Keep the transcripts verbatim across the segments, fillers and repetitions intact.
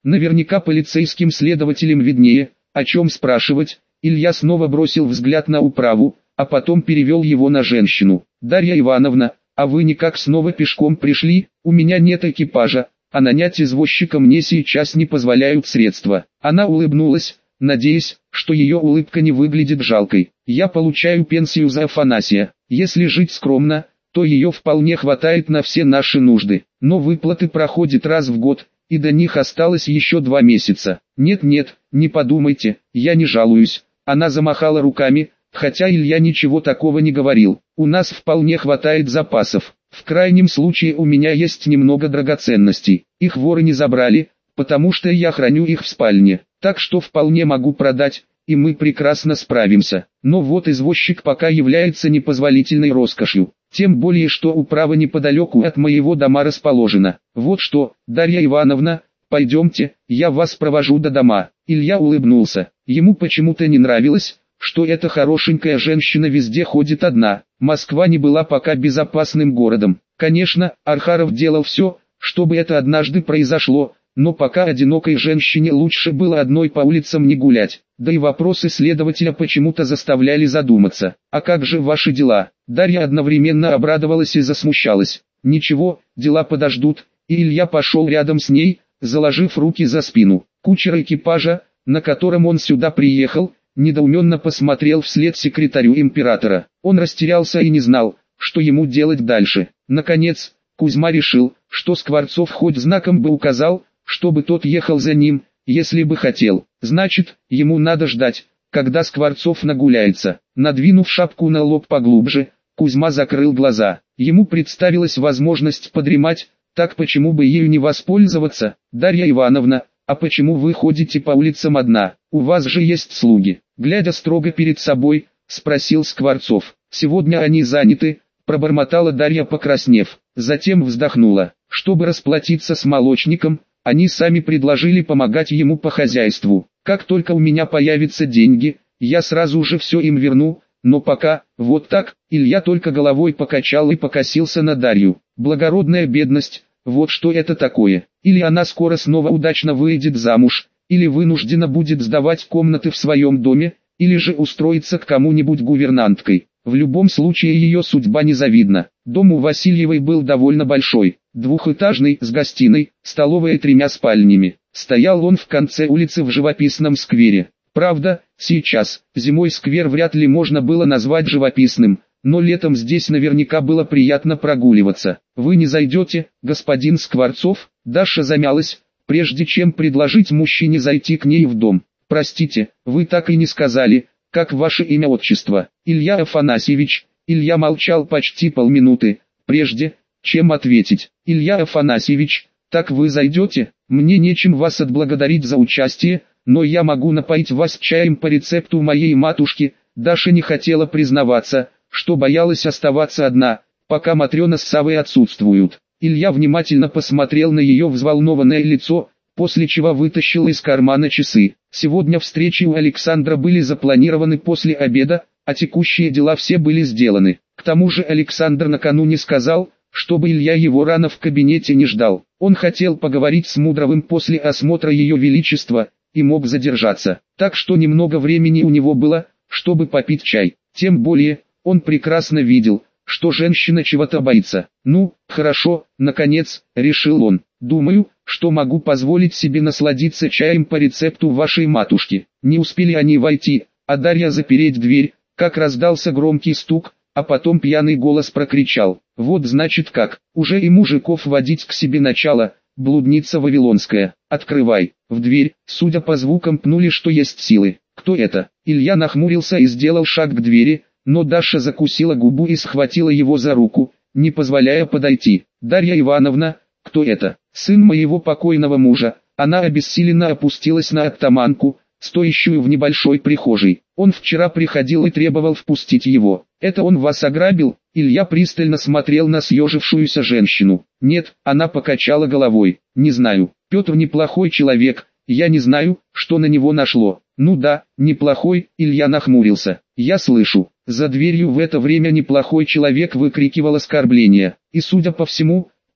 Наверняка полицейским следователям виднее, о чем спрашивать. Илья снова бросил взгляд на управу, а потом перевел его на женщину. «Дарья Ивановна, а вы никак снова пешком пришли? У меня нет экипажа, а нанять извозчика мне сейчас не позволяют средства». Она улыбнулась, надеясь, что ее улыбка не выглядит жалкой. «Я получаю пенсию за Афанасия. Если жить скромно, то ее вполне хватает на все наши нужды. Но выплаты проходят раз в год, и до них осталось еще два месяца. Нет-нет, не подумайте, я не жалуюсь». Она замахала руками, хотя Илья ничего такого не говорил. «У нас вполне хватает запасов. В крайнем случае у меня есть немного драгоценностей. Их воры не забрали, потому что я храню их в спальне. Так что вполне могу продать, и мы прекрасно справимся. Но вот извозчик пока является непозволительной роскошью. Тем более, что управа неподалеку от моего дома расположена. Вот что, Дарья Ивановна, пойдемте, я вас провожу до дома». Илья улыбнулся. Ему почему-то не нравилось, что эта хорошенькая женщина везде ходит одна. Москва не была пока безопасным городом. Конечно, Архаров делал все, чтобы это однажды произошло, но пока одинокой женщине лучше было одной по улицам не гулять. Да и вопросы следователя почему-то заставляли задуматься. «А как же ваши дела?» Дарья одновременно обрадовалась и засмущалась. «Ничего, дела подождут», и Илья пошел рядом с ней, заложив руки за спину. Кучер экипажа, на котором он сюда приехал, недоуменно посмотрел вслед секретарю императора. Он растерялся и не знал, что ему делать дальше. Наконец, Кузьма решил, что Скворцов хоть знаком бы указал, чтобы тот ехал за ним, если бы хотел. Значит, ему надо ждать, когда Скворцов нагуляется. Надвинув шапку на лоб поглубже, Кузьма закрыл глаза. Ему представилась возможность подремать, так почему бы ею не воспользоваться? «Дарья Ивановна, а почему вы ходите по улицам одна? У вас же есть слуги». Глядя строго перед собой, спросил Скворцов. «Сегодня они заняты», пробормотала Дарья, покраснев. Затем вздохнула. Чтобы расплатиться с молочником, они сами предложили помогать ему по хозяйству. «Как только у меня появятся деньги, я сразу же все им верну, но пока, вот так». Илья только головой покачал и покосился на Дарью. Благородная бедность, вот что это такое. Или она скоро снова удачно выйдет замуж, или вынуждена будет сдавать комнаты в своем доме, или же устроиться к кому-нибудь гувернанткой. В любом случае ее судьба незавидна. Дом у Васильевой был довольно большой, двухэтажный, с гостиной, столовой и тремя спальнями. Стоял он в конце улицы в живописном сквере. Правда, сейчас, зимой сквер вряд ли можно было назвать живописным, но летом здесь наверняка было приятно прогуливаться. «Вы не зайдете, господин Скворцов?» Даша замялась, прежде чем предложить мужчине зайти к ней в дом. «Простите, вы так и не сказали, как ваше имя-отчество?» «Илья Афанасьевич». Илья молчал почти полминуты, прежде чем ответить. «Илья Афанасьевич, так вы зайдете? Мне нечем вас отблагодарить за участие, но я могу напоить вас чаем по рецепту моей матушки». Даша не хотела признаваться, что боялась оставаться одна, пока Матрена с Савой отсутствуют. Илья внимательно посмотрел на ее взволнованное лицо, после чего вытащил из кармана часы. Сегодня встречи у Александра были запланированы после обеда, а текущие дела все были сделаны. К тому же Александр накануне сказал, чтобы Илья его рано в кабинете не ждал. Он хотел поговорить с Мудровым после осмотра Ее Величества, и мог задержаться. Так что немного времени у него было, чтобы попить чай. Тем более, он прекрасно видел, что женщина чего-то боится. «Ну, хорошо, наконец», — решил он. «Думаю, что могу позволить себе насладиться чаем по рецепту вашей матушки». Не успели они войти, а Дарья запереть дверь, как раздался громкий стук, а потом пьяный голос прокричал: «Вот значит как, уже и мужиков водить к себе начало, блудница вавилонская, открывай». В дверь, судя по звукам, пнули что есть силы. «Кто это?» Илья нахмурился и сделал шаг к двери, но Даша закусила губу и схватила его за руку, не позволяя подойти. «Дарья Ивановна, кто это?» «Сын моего покойного мужа». Она обессиленно опустилась на оттаманку, стоящую в небольшой прихожей. «Он вчера приходил и требовал впустить его». «Это он вас ограбил?» Илья пристально смотрел на съежившуюся женщину. «Нет», она покачала головой. «Не знаю. Петр неплохой человек, я не знаю, что на него нашло». «Ну да, неплохой», Илья нахмурился. «Я слышу». За дверью в это время неплохой человек выкрикивал оскорбления. И судя по всему,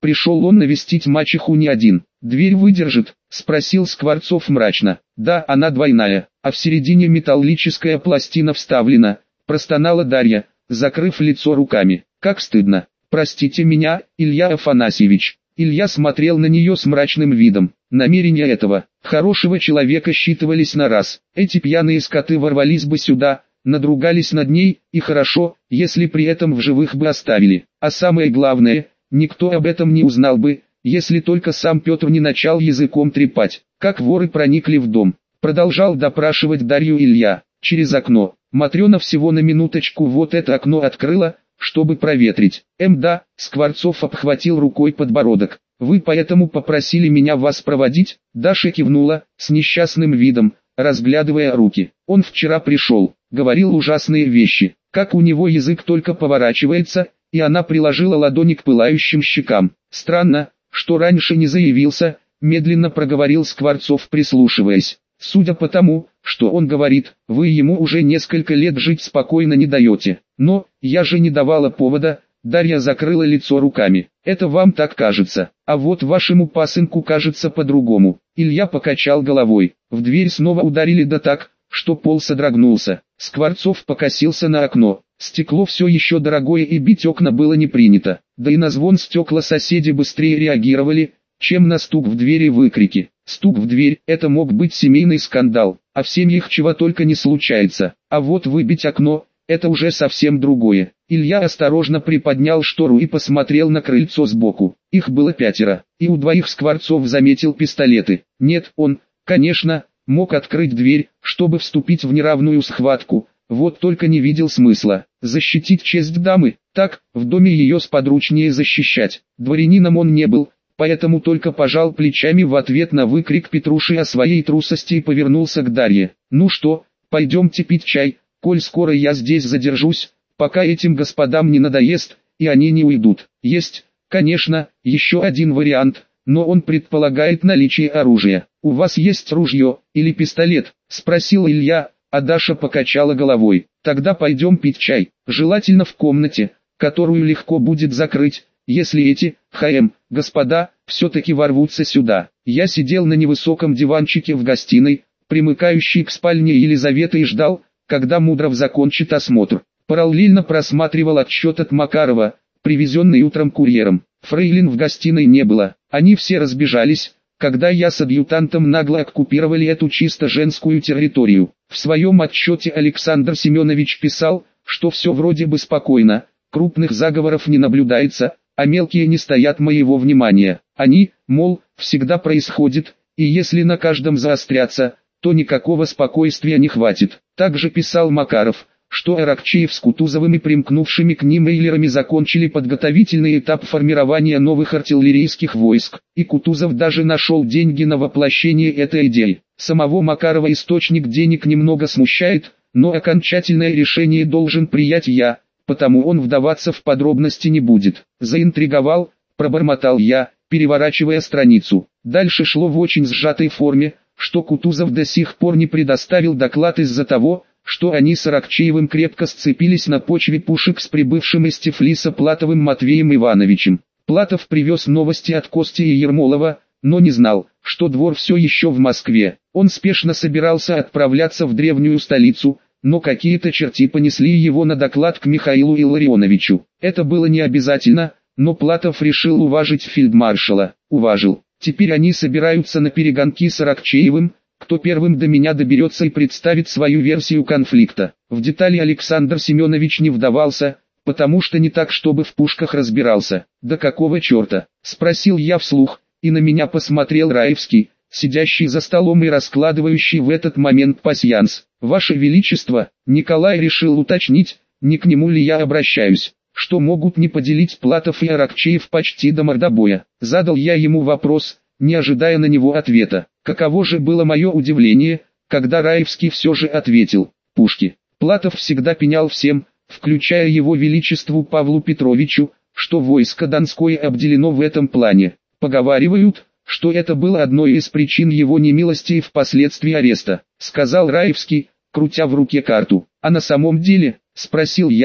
Пришел он навестить мачеху не один. «Дверь выдержит?» — спросил Скворцов мрачно. «Да, она двойная, а в середине металлическая пластина вставлена», — простонала Дарья, закрыв лицо руками. «Как стыдно! Простите меня, Илья Афанасьевич». Илья смотрел на нее с мрачным видом. Намерения этого хорошего человека считывались на раз. Эти пьяные скоты ворвались бы сюда, надругались над ней, и хорошо, если при этом в живых бы оставили. А самое главное, никто об этом не узнал бы, если только сам Петр не начал языком трепать. Как воры проникли в дом, продолжал допрашивать Дарью Илья. Через окно. Матрена всего на минуточку вот это окно открыла, чтобы проветрить. Эм да, Скворцов обхватил рукой подбородок. Вы поэтому попросили меня вас проводить? Даша кивнула, с несчастным видом, разглядывая руки. Он вчера пришел, говорил ужасные вещи. Как у него язык только поворачивается, и она приложила ладони к пылающим щекам. Странно, что раньше не заявился, медленно проговорил Скворцов, прислушиваясь. Судя по тому, что он говорит, вы ему уже несколько лет жить спокойно не даете. Но, я же не давала повода. Дарья закрыла лицо руками. Это вам так кажется, а вот вашему пасынку кажется по-другому. Илья покачал головой. В дверь снова ударили да так, что пол содрогнулся. Скворцов покосился на окно. Стекло все еще дорогое и бить окна было не принято. Да и на звон стекла соседи быстрее реагировали, чем на стук в двери и выкрики. Стук в дверь – это мог быть семейный скандал, а в семьях чего только не случается. А вот выбить окно – это уже совсем другое. Илья осторожно приподнял штору и посмотрел на крыльцо сбоку. Их было пятеро, и у двоих Скворцов заметил пистолеты. Нет, он, конечно, мог открыть дверь, чтобы вступить в неравную схватку, вот только не видел смысла. Защитить честь дамы, так, в доме ее сподручнее защищать. Дворянином он не был, поэтому только пожал плечами в ответ на выкрик Петруши о своей трусости и повернулся к Дарье. «Ну что, пойдемте пить чай, коль скоро я здесь задержусь, пока этим господам не надоест, и они не уйдут». Есть, конечно, еще один вариант, но он предполагает наличие оружия. «У вас есть ружье или пистолет?» – спросил Илья, а Даша покачала головой. «Тогда пойдем пить чай, желательно в комнате, которую легко будет закрыть, если эти, ХМ, господа, все-таки ворвутся сюда». Я сидел на невысоком диванчике в гостиной, примыкающей к спальне Елизаветы, и ждал, когда Мудров закончит осмотр. Параллельно просматривал отчет от Макарова, привезенный утром курьером. Фрейлин в гостиной не было, они все разбежались, когда я с адъютантом нагло оккупировали эту чисто женскую территорию. В своем отчете Александр Семенович писал, что все вроде бы спокойно, крупных заговоров не наблюдается, а мелкие не стоят моего внимания. Они, мол, всегда происходят, и если на каждом заостряться, то никакого спокойствия не хватит. Также писал Макаров, что Аракчеев с Кутузовым и примкнувшими к ним эйлерами закончили подготовительный этап формирования новых артиллерийских войск, и Кутузов даже нашел деньги на воплощение этой идеи. Самого Макарова источник денег немного смущает, но окончательное решение должен принять я, потому он вдаваться в подробности не будет. Заинтриговал, пробормотал я, переворачивая страницу. Дальше шло в очень сжатой форме, что Кутузов до сих пор не предоставил доклад из-за того, что они с Аракчеевым крепко сцепились на почве пушек с прибывшим из Тифлиса Платовым Матвеем Ивановичем. Платов привез новости от Кости и Ермолова, но не знал, что двор все еще в Москве. Он спешно собирался отправляться в древнюю столицу, но какие-то черти понесли его на доклад к Михаилу Илларионовичу. Это было не обязательно, но Платов решил уважить фельдмаршала. Уважил. Теперь они собираются на перегонки с Аракчеевым, кто первым до меня доберется и представит свою версию конфликта. В детали Александр Семенович не вдавался, потому что не так, чтобы в пушках разбирался. «Да какого черта?» – спросил я вслух, и на меня посмотрел Раевский, сидящий за столом и раскладывающий в этот момент пасьянс. «Ваше Величество», Николай решил уточнить, не к нему ли я обращаюсь, что могут не поделить Платов и Аракчеев почти до мордобоя. Задал я ему вопрос, не ожидая на него ответа. Каково же было мое удивление, когда Раевский все же ответил: «Пушки». Платов всегда пенял всем, включая его величеству Павлу Петровичу, что войско Донское обделено в этом плане. Поговаривают, что это было одной из причин его немилости и впоследствии ареста, сказал Раевский, крутя в руке карту. «А на самом деле?» – спросил я,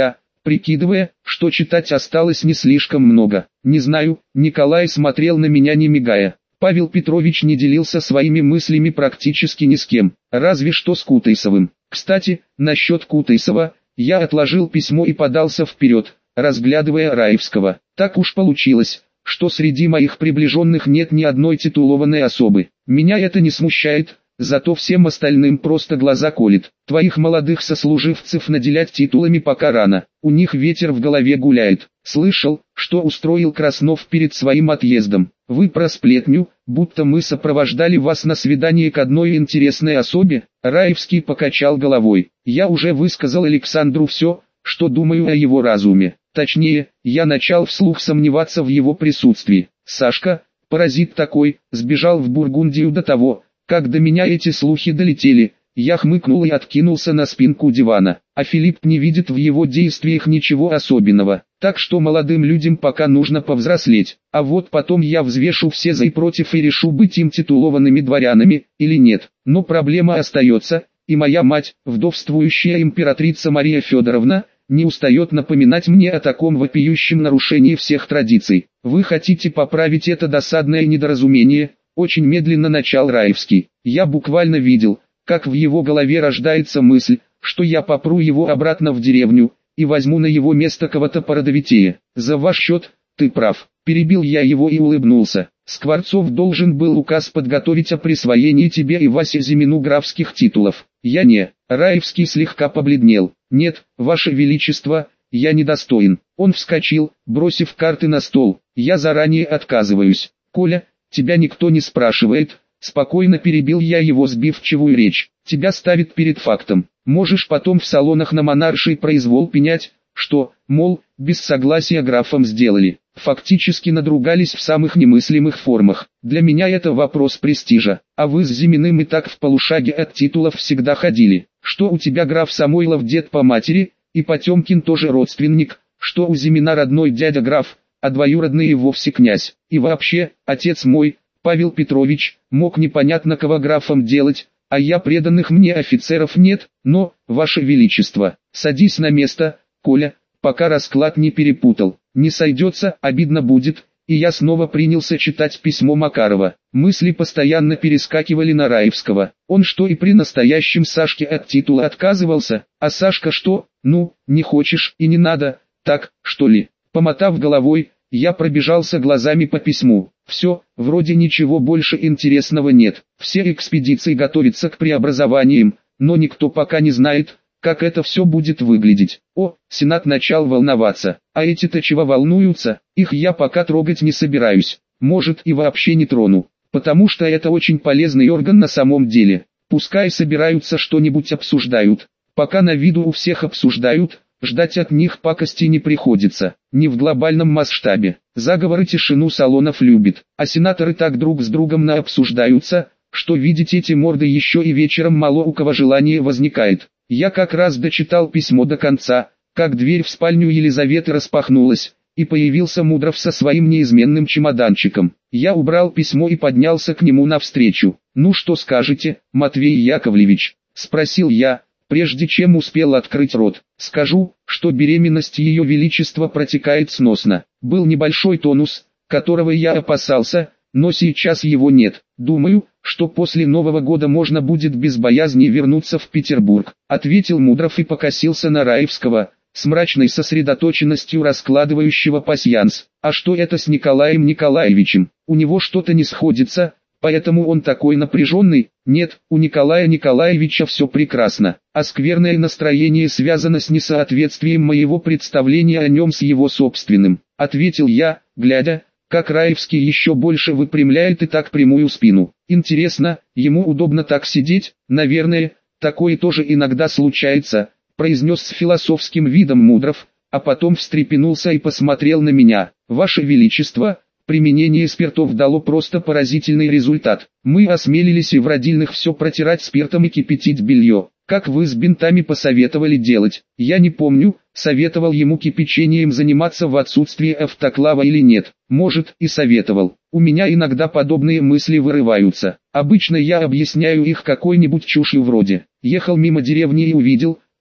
прикидывая, что читать осталось не слишком много. Не знаю, Николай смотрел на меня не мигая. Павел Петрович не делился своими мыслями практически ни с кем, разве что с Кутайсовым. Кстати, насчет Кутайсова, я отложил письмо и подался вперед, разглядывая Раевского. Так уж получилось, что среди моих приближенных нет ни одной титулованной особы. Меня это не смущает, зато всем остальным просто глаза колет. Твоих молодых сослуживцев наделять титулами пока рано, у них ветер в голове гуляет. Слышал, что устроил Краснов перед своим отъездом. Вы про сплетню, будто мы сопровождали вас на свидание к одной интересной особе. Раевский покачал головой. Я уже высказал Александру все, что думаю о его разуме. Точнее, я начал вслух сомневаться в его присутствии. Сашка, паразит такой, сбежал в Бургундию до того, как до меня эти слухи долетели. Я хмыкнул и откинулся на спинку дивана. А Филипп не видит в его действиях ничего особенного. Так что молодым людям пока нужно повзрослеть. А вот потом я взвешу все за и против и решу, быть им титулованными дворянами или нет. Но проблема остается, и моя мать, вдовствующая императрица Мария Федоровна, не устает напоминать мне о таком вопиющем нарушении всех традиций. Вы хотите поправить это досадное недоразумение? Очень медленно начал Раевский. Я буквально видел, как в его голове рождается мысль, что я попру его обратно в деревню, и возьму на его место кого-то породовитее. За ваш счет, ты прав. Перебил я его и улыбнулся. Скворцов должен был указ подготовить о присвоении тебе и Васе Зимину графских титулов. Я не. Раевский слегка побледнел. Нет, ваше величество, я недостоин. Он вскочил, бросив карты на стол. Я заранее отказываюсь. Коля, тебя никто не спрашивает. Спокойно перебил я его сбивчивую речь. Тебя ставит перед фактом. Можешь потом в салонах на монарший произвол пенять, что, мол, без согласия графом сделали. Фактически надругались в самых немыслимых формах. Для меня это вопрос престижа. А вы с Зиминым и так в полушаге от титулов всегда ходили. Что у тебя граф Самойлов дед по матери, и Потемкин тоже родственник, что у Зимина родной дядя граф, а двоюродный и вовсе князь. И вообще, отец мой, Павел Петрович, мог непонятно кого графом делать, а я преданных мне офицеров нет, но, ваше величество, садись на место, Коля, пока расклад не перепутал. Не сойдется, обидно будет. И я снова принялся читать письмо Макарова. Мысли постоянно перескакивали на Раевского. Он что, и при настоящем Сашке от титула отказывался? А Сашка что? Ну, не хочешь и не надо, так, что ли? Помотав головой, я пробежался глазами по письму. Все, вроде ничего больше интересного нет. Все экспедиции готовятся к преобразованиям, но никто пока не знает, как это все будет выглядеть. О, Сенат начал волноваться. А эти-то чего волнуются? Их я пока трогать не собираюсь. Может, и вообще не трону. Потому что это очень полезный орган на самом деле. Пускай собираются, что-нибудь обсуждают. Пока на виду у всех обсуждают, ждать от них пакости не приходится. Не в глобальном масштабе. Заговоры тишину салонов любит. А сенаторы так друг с другом наобсуждаются, что видеть эти морды еще и вечером мало у кого желания возникает. Я как раз дочитал письмо до конца, как дверь в спальню Елизаветы распахнулась, и появился Мудров со своим неизменным чемоданчиком. Я убрал письмо и поднялся к нему навстречу. «Ну что скажете, Матвей Яковлевич?» – спросил я, прежде чем успел открыть рот. «Скажу, что беременность Ее Величества протекает сносно. Был небольшой тонус, которого я опасался, но сейчас его нет. Думаю, что после Нового года можно будет без боязни вернуться в Петербург», — ответил Мудров и покосился на Раевского, с мрачной сосредоточенностью раскладывающего пасьянс. «А что это с Николаем Николаевичем? У него что-то не сходится, поэтому он такой напряженный?» «Нет, у Николая Николаевича все прекрасно, а скверное настроение связано с несоответствием моего представления о нем с его собственным», — ответил я, глядя, как Раевский еще больше выпрямляет и так прямую спину. «Интересно, ему удобно так сидеть?» «Наверное, такое тоже иногда случается», — произнес с философским видом Мудров, а потом встрепенулся и посмотрел на меня. «Ваше Величество, применение спиртов дало просто поразительный результат. Мы осмелились и в родильных все протирать спиртом и кипятить белье. Как вы с бинтами посоветовали делать? Я не помню, советовал ему кипячением заниматься в отсутствие автоклава или нет. Может, и советовал. У меня иногда подобные мысли вырываются. Обычно я объясняю их какой-нибудь чушью вроде: ехал мимо деревни и увидел,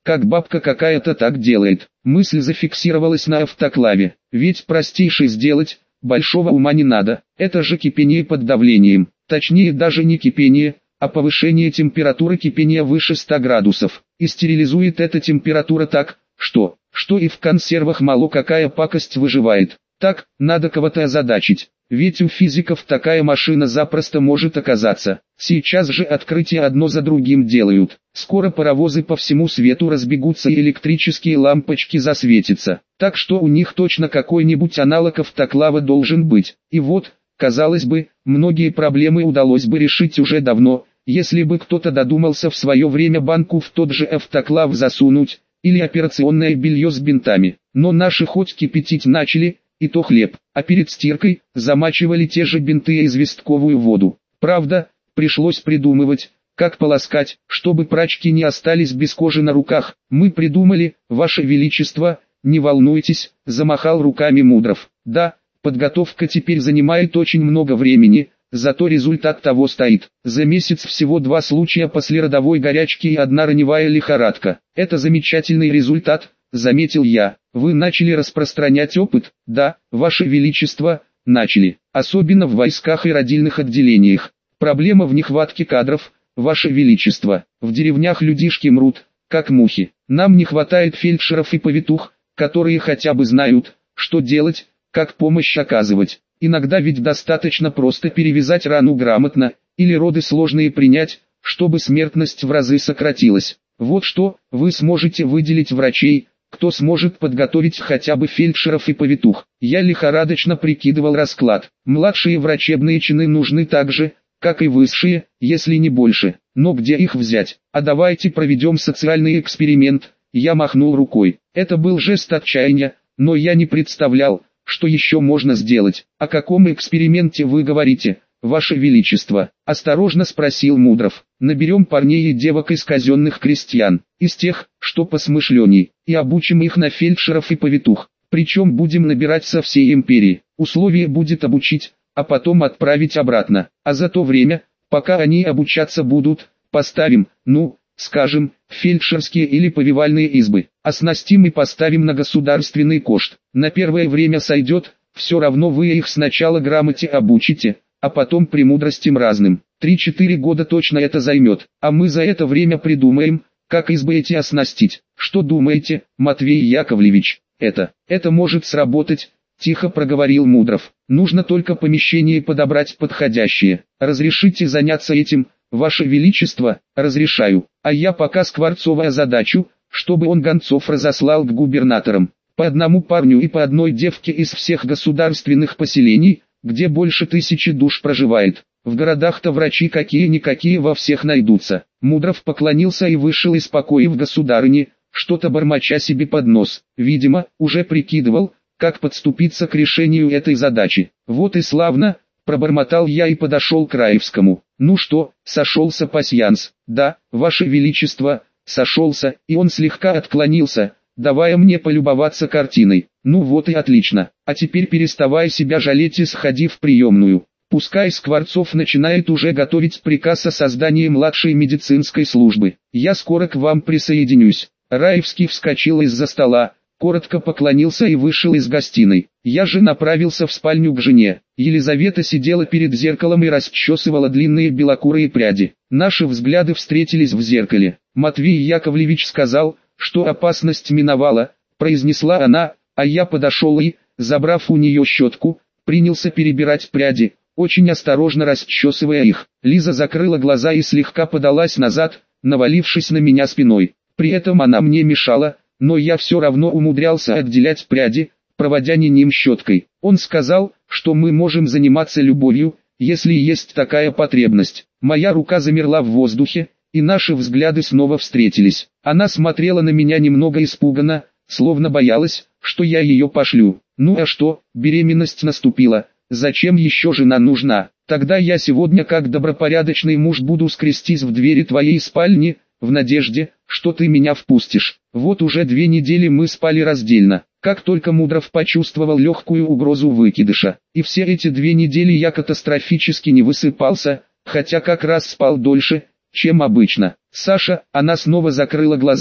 как бабка какая-то так делает. Мысль зафиксировалась на автоклаве. Ведь простейший сделать, большого ума не надо. Это же кипение под давлением. Точнее даже не кипение, а повышение температуры кипения выше ста градусов. И стерилизует эта температура так, что, что и в консервах мало какая пакость выживает. Так, надо кого-то озадачить. Ведь у физиков такая машина запросто может оказаться. Сейчас же открытия одно за другим делают. Скоро паровозы по всему свету разбегутся и электрические лампочки засветятся. Так что у них точно какой-нибудь аналог автоклава должен быть. И вот, казалось бы, многие проблемы удалось бы решить уже давно, если бы кто-то додумался в свое время банку в тот же автоклав засунуть, или операционное белье с бинтами. Но наши хоть кипятить начали, и то хлеб, а перед стиркой замачивали те же бинты и известковую воду. Правда, пришлось придумывать, как полоскать, чтобы прачки не остались без кожи на руках. Мы придумали, Ваше Величество, не волнуйтесь, замахал руками Мудров. Да, подготовка теперь занимает очень много времени, зато результат того стоит. За месяц всего два случая послеродовой горячки и одна раневая лихорадка. Это замечательный результат, заметил я. Вы начали распространять опыт? Да, Ваше Величество, начали. Особенно в войсках и родильных отделениях. Проблема в нехватке кадров, Ваше Величество. В деревнях людишки мрут, как мухи. Нам не хватает фельдшеров и повитух, которые хотя бы знают, что делать, как помощь оказывать. Иногда ведь достаточно просто перевязать рану грамотно, или роды сложные принять, чтобы смертность в разы сократилась. Вот что, вы сможете выделить врачей, кто сможет подготовить хотя бы фельдшеров и повитух. Я лихорадочно прикидывал расклад. Младшие врачебные чины нужны так же, как и высшие, если не больше. Но где их взять? А давайте проведем социальный эксперимент. Я махнул рукой. Это был жест отчаяния, но я не представлял, что еще можно сделать. О каком эксперименте вы говорите, Ваше Величество? Осторожно спросил Мудров. Наберем парней и девок из казенных крестьян, из тех, что посмышленней, и обучим их на фельдшеров и повитух. Причем будем набирать со всей империи. Условие будет обучить, а потом отправить обратно. А за то время, пока они обучаться будут, поставим, ну, скажем, фельдшерские или повивальные избы. Оснастим и поставим на государственный кошт. На первое время сойдет, все равно вы их сначала грамоте обучите, а потом премудростям разным. Три-четыре года точно это займет, а мы за это время придумаем, как избы эти оснастить. Что думаете, Матвей Яковлевич? Это, это может сработать, тихо проговорил Мудров. Нужно только помещение подобрать подходящее. Разрешите заняться этим, Ваше Величество? Разрешаю. А я пока Скворцова задачу, чтобы он гонцов разослал к губернаторам. По одному парню и по одной девке из всех государственных поселений, где больше тысячи душ проживает. В городах-то врачи какие-никакие во всех найдутся. Мудров поклонился и вышел из покоев государыни, что-то бормоча себе под нос. Видимо, уже прикидывал, как подступиться к решению этой задачи. Вот и славно, пробормотал я и подошел к Раевскому. Ну что, сошелся пасьянс? Да, Ваше Величество, сошелся, и он слегка отклонился, давая мне полюбоваться картиной. Ну вот и отлично, а теперь переставай себя жалеть и сходи в приемную. Пускай Скворцов начинает уже готовить приказ о создании младшей медицинской службы. Я скоро к вам присоединюсь. Раевский вскочил из-за стола, коротко поклонился и вышел из гостиной. Я же направился в спальню к жене. Елизавета сидела перед зеркалом и расчесывала длинные белокурые пряди. Наши взгляды встретились в зеркале. Матвей Яковлевич сказал, что опасность миновала, произнесла она, а я подошел и, забрав у нее щетку, принялся перебирать пряди, очень осторожно расчесывая их. Лиза закрыла глаза и слегка подалась назад, навалившись на меня спиной. При этом она мне мешала, но я все равно умудрялся отделять пряди, проводя не ним щеткой. Он сказал, что мы можем заниматься любовью, если есть такая потребность. Моя рука замерла в воздухе, и наши взгляды снова встретились. Она смотрела на меня немного испуганно, словно боялась, что я ее пошлю. Ну а что, беременность наступила, зачем еще жена нужна? Тогда я сегодня как добропорядочный муж буду скрестись в двери твоей спальни, в надежде, что ты меня впустишь. Вот уже две недели мы спали раздельно. Как только Мудров почувствовал легкую угрозу выкидыша. И все эти две недели я катастрофически не высыпался, хотя как раз спал дольше, чем обычно. Саша, она снова закрыла глаза,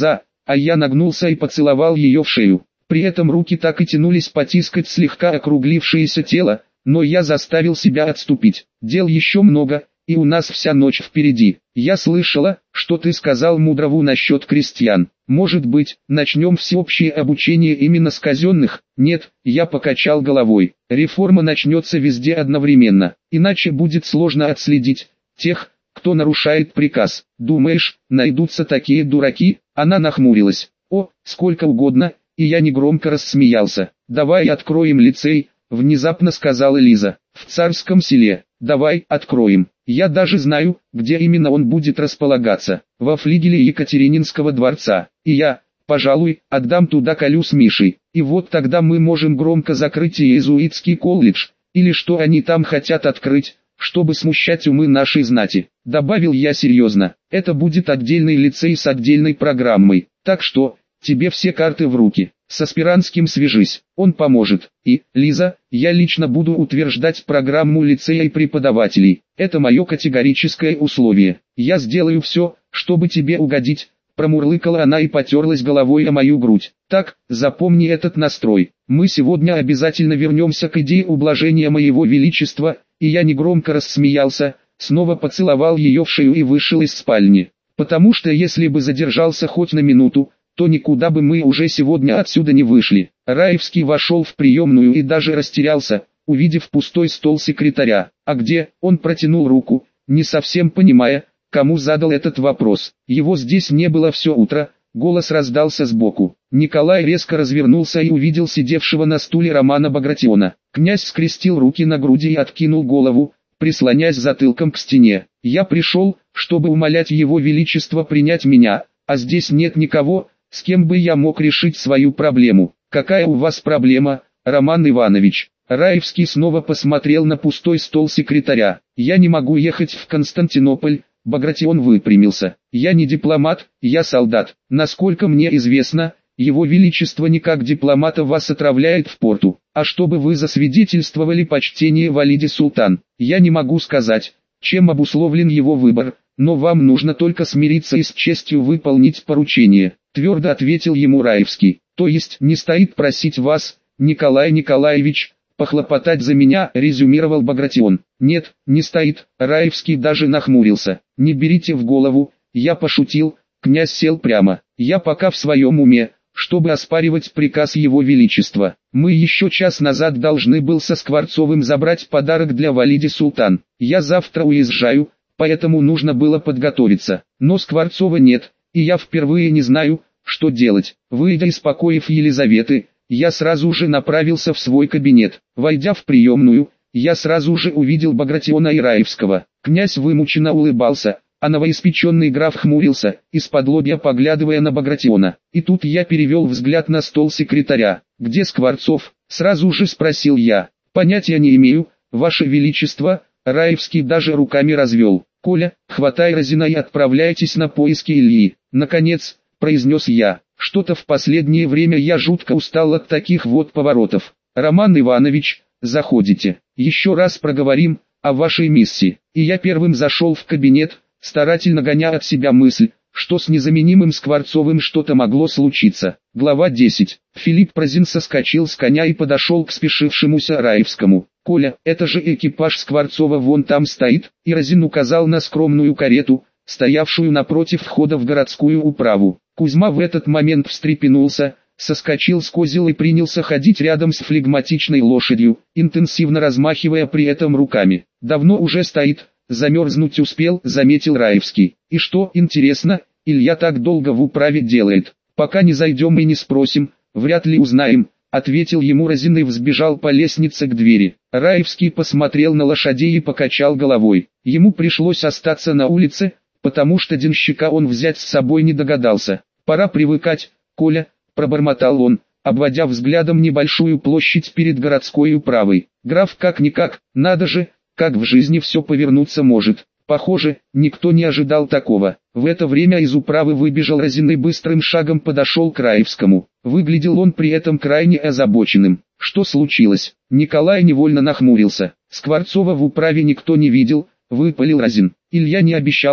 а я нагнулся и поцеловал ее в шею. При этом руки так и тянулись потискать слегка округлившееся тело, но я заставил себя отступить. Дел еще много, и у нас вся ночь впереди. Я слышала, что ты сказал Мудрову насчет крестьян. Может быть, начнем всеобщее обучение именно с казенных? Нет, я покачал головой. Реформа начнется везде одновременно, иначе будет сложно отследить тех, кто нарушает приказ. Думаешь, найдутся такие дураки? Она нахмурилась. О, сколько угодно, и я негромко рассмеялся. Давай откроем лицей, внезапно сказала Лиза. В Царском Селе. Давай откроем. Я даже знаю, где именно он будет располагаться. Во флигеле Екатерининского дворца. И я, пожалуй, отдам туда Колю с Мишей. И вот тогда мы можем громко закрыть иезуитский колледж. Или что они там хотят открыть, чтобы смущать умы нашей знати. Добавил я серьезно. Это будет отдельный лицей с отдельной программой. Так что, тебе все карты в руки. С аспирантским свяжись, он поможет. И, Лиза, я лично буду утверждать программу лицея и преподавателей. Это мое категорическое условие. Я сделаю все, чтобы тебе угодить. Промурлыкала она и потерлась головой о мою грудь. Так, запомни этот настрой. Мы сегодня обязательно вернемся к идее ублажения моего величества. И я негромко рассмеялся, снова поцеловал ее в шею и вышел из спальни. Потому что если бы задержался хоть на минуту, то никуда бы мы уже сегодня отсюда не вышли. Раевский вошел в приемную и даже растерялся, увидев пустой стол секретаря. А где? Он протянул руку, не совсем понимая, кому задал этот вопрос. Его здесь не было все утро. Голос раздался сбоку. Николай резко развернулся и увидел сидевшего на стуле Романа Багратиона. Князь скрестил руки на груди и откинул голову, прислонясь затылком к стене. «Я пришел, чтобы умолять его величество принять меня, а здесь нет никого, с кем бы я мог решить свою проблему». «Какая у вас проблема, Роман Иванович?» Раевский снова посмотрел на пустой стол секретаря. «Я не могу ехать в Константинополь». Багратион выпрямился. «Я не дипломат, я солдат. Насколько мне известно, его величество не как дипломата вас отравляет в порту, а чтобы вы засвидетельствовали почтение Валиде Султан. Я не могу сказать, чем обусловлен его выбор, но вам нужно только смириться и с честью выполнить поручение», твердо ответил ему Раевский. «То есть не стоит просить вас, Николай Николаевич, похлопотать за меня», резюмировал Багратион. «Нет, не стоит». Раевский даже нахмурился. «Не берите в голову, я пошутил». Князь сел прямо. «Я пока в своем уме, чтобы оспаривать приказ его величества. Мы еще час назад должны был со Скворцовым забрать подарок для Валиде Султан. Я завтра уезжаю, поэтому нужно было подготовиться. Но Скворцова нет, и я впервые не знаю, что делать». Выйдя из покоев Елизаветы, я сразу же направился в свой кабинет. Войдя в приемную, я сразу же увидел Багратиона и Раевского. Князь вымученно улыбался, а новоиспеченный граф хмурился, исподлобья поглядывая на Багратиона. И тут я перевел взгляд на стол секретаря. «Где Скворцов?» — сразу же спросил я. «Понятия не имею, ваше величество». Раевский даже руками развел. «Коля, хватай Разина и отправляйтесь на поиски Ильи». «Наконец», — произнес я. «Что-то в последнее время я жутко устал от таких вот поворотов. Роман Иванович, заходите. Еще раз проговорим о вашей миссии». И я первым зашел в кабинет, старательно гоня от себя мысль, что с незаменимым Скворцовым что-то могло случиться. Глава десять. Филипп Прозин соскочил с коня и подошел к спешившемуся Раевскому. «Коля, это же экипаж Скворцова вон там стоит», и Разин указал на скромную карету, стоявшую напротив входа в городскую управу. Кузьма в этот момент встрепенулся, соскочил с козел и принялся ходить рядом с флегматичной лошадью, интенсивно размахивая при этом руками. «Давно уже стоит, замерзнуть успел», — заметил Раевский. «И что, интересно, Илья так долго в управе делает? Пока не зайдем и не спросим, вряд ли узнаем», — ответил ему Разин и взбежал по лестнице к двери. Раевский посмотрел на лошадей и покачал головой. Ему пришлось остаться на улице, потому что денщика он взять с собой не догадался. «Пора привыкать, Коля», — пробормотал он, обводя взглядом небольшую площадь перед городской управой. «Граф как-никак, надо же, как в жизни все повернуться может». Похоже, никто не ожидал такого. В это время из управы выбежал Разин и быстрым шагом подошел к Раевскому. Выглядел он при этом крайне озабоченным. «Что случилось?» Николай невольно нахмурился. «Скворцова в управе никто не видел», — выпалил Разин. «Илья не обещал,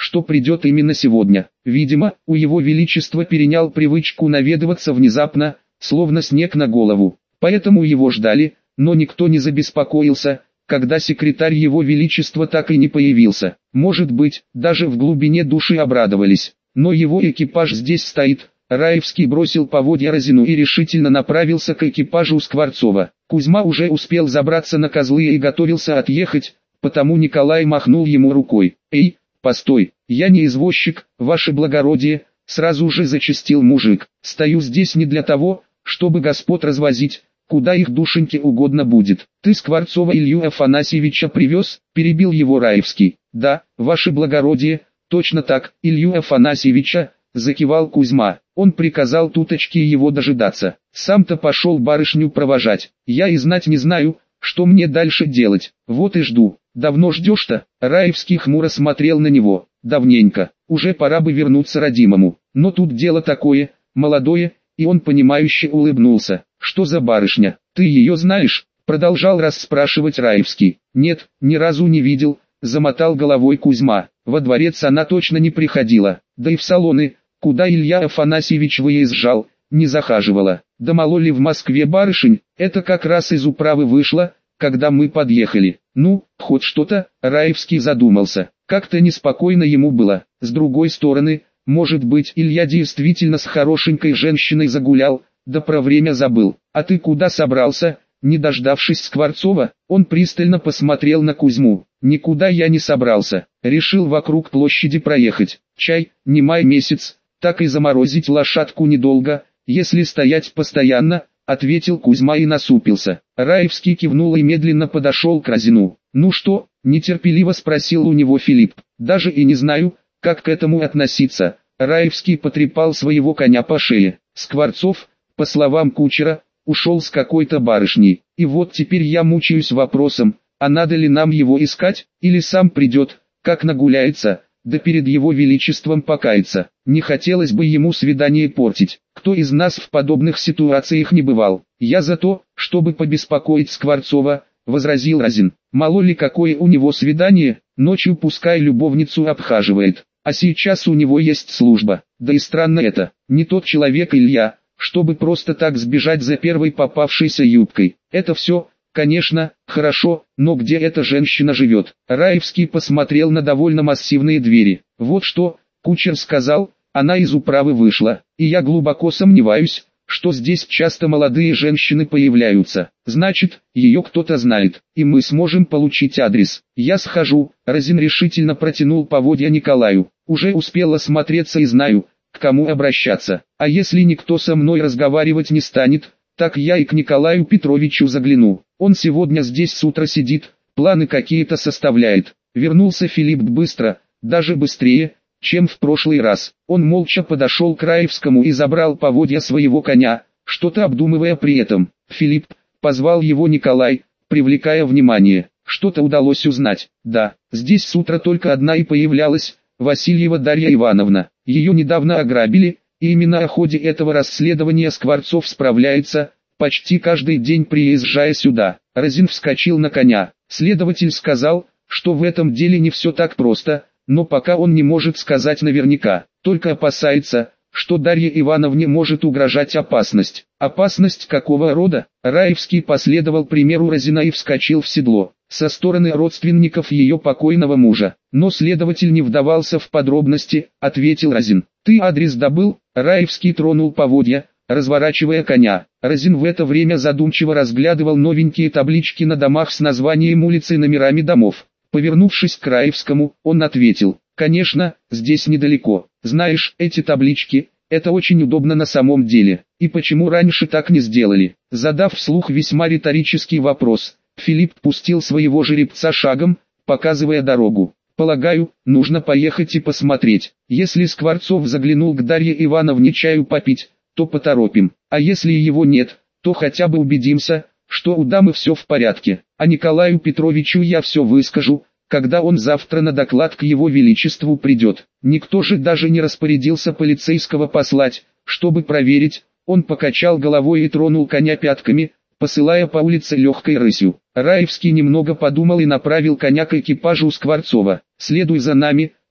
что придет именно сегодня. Видимо, у его величества перенял привычку наведываться внезапно, словно снег на голову. Поэтому его ждали, но никто не забеспокоился, когда секретарь его величества так и не появился. Может быть, даже в глубине души обрадовались. Но его экипаж здесь стоит. Раевский бросил поводья Разину и решительно направился к экипажу Скворцова. Кузьма уже успел забраться на козлы и готовился отъехать, потому Николай махнул ему рукой. «Эй, постой, я не извозчик, ваше благородие», сразу же зачастил мужик. «Стою здесь не для того, чтобы господ развозить, куда их душеньке угодно будет. Ты Скворцова Илью Афанасьевича привез?» – перебил его Раевский. «Да, ваше благородие, точно так, Илью Афанасьевича», – закивал Кузьма. Он приказал туточки его дожидаться. Сам-то пошел барышню провожать. Я и знать не знаю, что мне дальше делать. Вот и жду. Давно ждешь-то? Раевский хмуро смотрел на него. Давненько. Уже пора бы вернуться родимому. Но тут дело такое, молодое, и он понимающе улыбнулся. Что за барышня? Ты ее знаешь? Продолжал расспрашивать Раевский. Нет, ни разу не видел, замотал головой Кузьма. Во дворец она точно не приходила. Да и в салоны, куда Илья Афанасьевич выезжал, не захаживала. Да мало ли в Москве барышень, это как раз из управы вышло, когда мы подъехали. Ну, хоть что-то, Раевский задумался. Как-то неспокойно ему было. С другой стороны, может быть, Илья действительно с хорошенькой женщиной загулял, да про время забыл. А ты куда собрался? Не дождавшись Скворцова, он пристально посмотрел на Кузьму. Никуда я не собрался. Решил вокруг площади проехать. Чай, не май месяц. Так и заморозить лошадку недолго, если стоять постоянно, ответил Кузьма и насупился. Раевский кивнул и медленно подошел к Разину. Ну что, нетерпеливо спросил у него Филипп. Даже и не знаю, как к этому относиться. Раевский потрепал своего коня по шее. Скворцов, по словам кучера, ушел с какой-то барышней. И вот теперь я мучаюсь вопросом, а надо ли нам его искать, или сам придет, как нагуляется, да перед его величеством покаяться. Не хотелось бы ему свидание портить. Кто из нас в подобных ситуациях не бывал? Я за то, чтобы побеспокоить Скворцова, возразил Разин. Мало ли какое у него свидание, ночью пускай любовницу обхаживает. А сейчас у него есть служба. Да и странно это, не тот человек Илья, чтобы просто так сбежать за первой попавшейся юбкой. Это все, конечно, хорошо, но где эта женщина живет? Раевский посмотрел на довольно массивные двери. Вот что, кучер сказал, она из управы вышла, и я глубоко сомневаюсь, что здесь часто молодые женщины появляются. Значит, ее кто-то знает, и мы сможем получить адрес. Я схожу. Разин решительно протянул поводья Николаю. Уже успел осмотреться и знаю, к кому обращаться. А если никто со мной разговаривать не станет, так я и к Николаю Петровичу загляну. Он сегодня здесь с утра сидит, планы какие-то составляет. Вернулся Филипп быстро, даже быстрее, чем в прошлый раз. Он молча подошел к Раевскому и забрал поводья своего коня, что-то обдумывая при этом. Филипп, позвал его Николай, привлекая внимание. Что-то удалось узнать. Да, здесь с утра только одна и появлялась, Васильева Дарья Ивановна. Ее недавно ограбили, и именно о ходе этого расследования Скворцов справляется, почти каждый день приезжая сюда. Разин вскочил на коня. Следователь сказал, что в этом деле не все так просто, но пока он не может сказать наверняка, только опасается, что Дарье Ивановне может угрожать опасность. Опасность какого рода? Раевский последовал примеру Разина и вскочил в седло, со стороны родственников ее покойного мужа. Но следователь не вдавался в подробности, ответил Разин. Ты адрес добыл? Раевский тронул поводья, разворачивая коня. Разин в это время задумчиво разглядывал новенькие таблички на домах с названием улиц и номерами домов. Повернувшись к Раевскому, он ответил, конечно, здесь недалеко. Знаешь, эти таблички, это очень удобно на самом деле. И почему раньше так не сделали? Задав вслух весьма риторический вопрос, Филипп пустил своего жеребца шагом, показывая дорогу. Полагаю, нужно поехать и посмотреть. Если Скворцов заглянул к Дарье Ивановне чаю попить, то поторопим. А если его нет, то хотя бы убедимся, что у дамы все в порядке. А Николаю Петровичу я все выскажу, когда он завтра на доклад к его величеству придет. Никто же даже не распорядился полицейского послать, чтобы проверить. Он покачал головой и тронул коня пятками, посылая по улице легкой рысью. Раевский немного подумал и направил коня к экипажу Скворцова. «Следуй за нами»,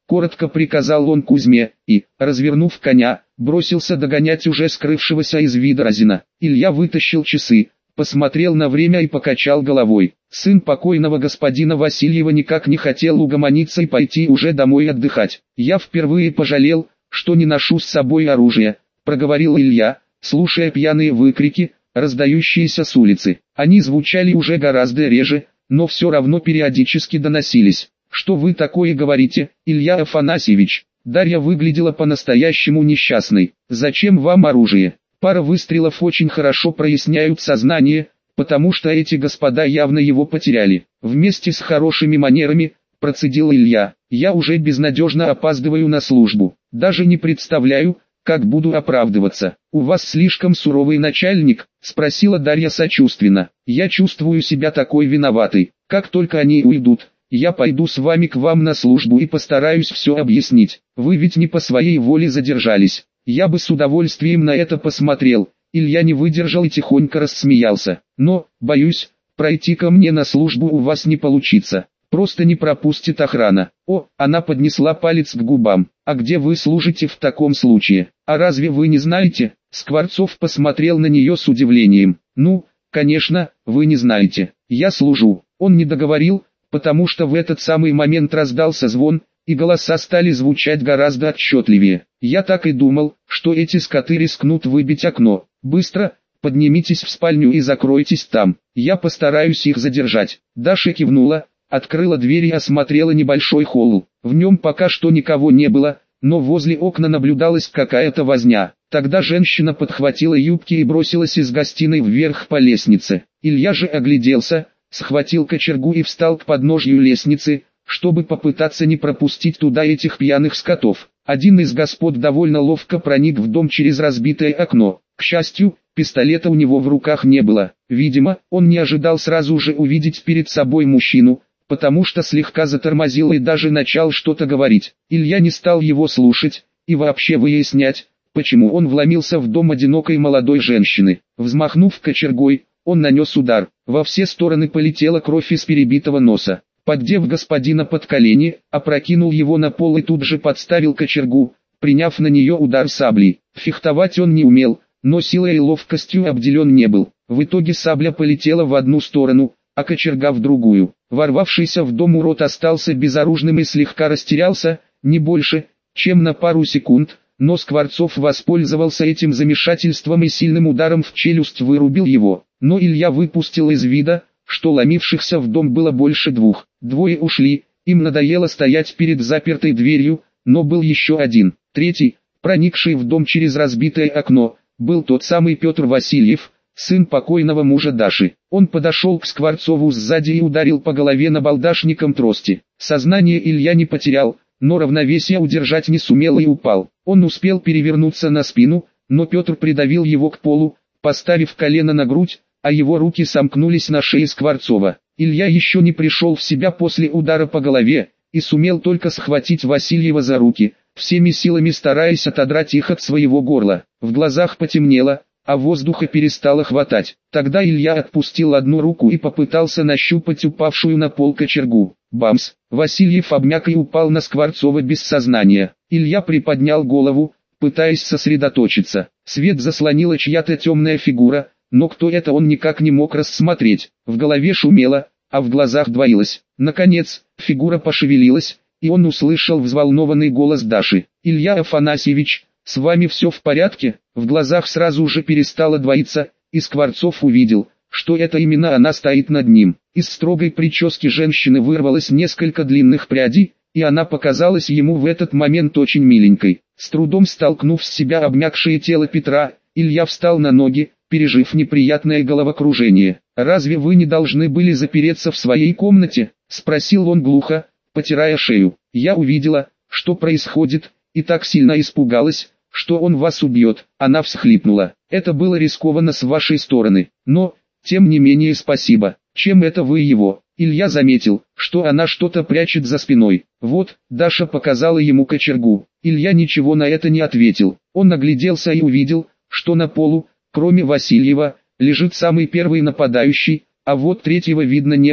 коротко приказал он Кузьме, и, развернув коня, бросился догонять уже скрывшегося из вида Разина. Илья вытащил часы, посмотрел на время и покачал головой. Сын покойного господина Васильева никак не хотел угомониться и пойти уже домой отдыхать. «Я впервые пожалел, что не ношу с собой оружие», — проговорил Илья, слушая пьяные выкрики, раздающиеся с улицы. Они звучали уже гораздо реже, но все равно периодически доносились. «Что вы такое говорите, Илья Афанасьевич?» Дарья выглядела по-настоящему несчастной. «Зачем вам оружие? Пара выстрелов очень хорошо проясняют сознание, потому что эти господа явно его потеряли. Вместе с хорошими манерами», — процедил Илья, — «я уже безнадежно опаздываю на службу. Даже не представляю, как буду оправдываться». «У вас слишком суровый начальник?» — спросила Дарья сочувственно. «Я чувствую себя такой виноватой. Как только они уйдут, я пойду с вами к вам на службу и постараюсь все объяснить. Вы ведь не по своей воле задержались. Я бы с удовольствием на это посмотрел». Илья не выдержал и тихонько рассмеялся. «Но, боюсь, пройти ко мне на службу у вас не получится. Просто не пропустит охрана». «О», она поднесла палец к губам. «А где вы служите в таком случае? А разве вы не знаете?» Скворцов посмотрел на нее с удивлением. «Ну, конечно, вы не знаете. Я служу». Он не договорил, потому что в этот самый момент раздался звон, и голоса стали звучать гораздо отчетливее. «Я так и думал, что эти скоты рискнут выбить окно. Быстро, поднимитесь в спальню и закройтесь там. Я постараюсь их задержать». Даша кивнула, открыла дверь и осмотрела небольшой холл. В нем пока что никого не было, но возле окна наблюдалась какая-то возня. Тогда женщина подхватила юбки и бросилась из гостиной вверх по лестнице. Илья же огляделся, схватил кочергу и встал к подножью лестницы, чтобы попытаться не пропустить туда этих пьяных скотов. Один из господ довольно ловко проник в дом через разбитое окно. К счастью, пистолета у него в руках не было. Видимо, он не ожидал сразу же увидеть перед собой мужчину, потому что слегка затормозил и даже начал что-то говорить. Илья не стал его слушать и вообще выяснять, почему он вломился в дом одинокой молодой женщины. Взмахнув кочергой, он нанес удар. Во все стороны полетела кровь из перебитого носа. Поддев господина под колени, опрокинул его на пол и тут же подставил кочергу, приняв на нее удар саблей. Фехтовать он не умел, но силой и ловкостью обделен не был. В итоге сабля полетела в одну сторону, а кочерга в другую. Ворвавшийся в дом урод остался безоружным и слегка растерялся, не больше, чем на пару секунд, но Скворцов воспользовался этим замешательством и сильным ударом в челюсть вырубил его. Но Илья выпустил из вида, что ломившихся в дом было больше двух. Двое ушли, им надоело стоять перед запертой дверью, но был еще один. Третий, проникший в дом через разбитое окно, был тот самый Петр Васильев, сын покойного мужа Даши. Он подошел к Скворцову сзади и ударил по голове набалдашником трости. Сознание Илья не потерял, но равновесие удержать не сумел и упал. Он успел перевернуться на спину, но Петр придавил его к полу, поставив колено на грудь, а его руки сомкнулись на шее Скворцова. Илья еще не пришел в себя после удара по голове, и сумел только схватить Васильева за руки, всеми силами стараясь отодрать их от своего горла. В глазах потемнело, а воздуха перестало хватать. Тогда Илья отпустил одну руку и попытался нащупать упавшую на пол кочергу. Бамс! Васильев обмяк и упал на Скворцова без сознания. Илья приподнял голову, пытаясь сосредоточиться. Свет заслонила чья-то темная фигура, но кто это он никак не мог рассмотреть. В голове шумело, а в глазах двоилось. Наконец, фигура пошевелилась, и он услышал взволнованный голос Даши. «Илья Афанасьевич, с вами все в порядке?» В глазах сразу же перестало двоиться, и Скворцов увидел, что это именно она стоит над ним. Из строгой прически женщины вырвалось несколько длинных прядей, и она показалась ему в этот момент очень миленькой. С трудом столкнув с себя обмякшее тело Петра, Илья встал на ноги, пережив неприятное головокружение. «Разве вы не должны были запереться в своей комнате?» — спросил он глухо, потирая шею. «Я увидела, что происходит, и так сильно испугалась, что он вас убьет». Она всхлипнула. «Это было рискованно с вашей стороны, но, тем не менее, спасибо. Чем это вы его?» Илья заметил, что она что-то прячет за спиной. «Вот», Даша показала ему кочергу. Илья ничего на это не ответил. Он огляделся и увидел, что на полу, кроме Васильева, лежит самый первый нападающий, а вот третьего видно не было.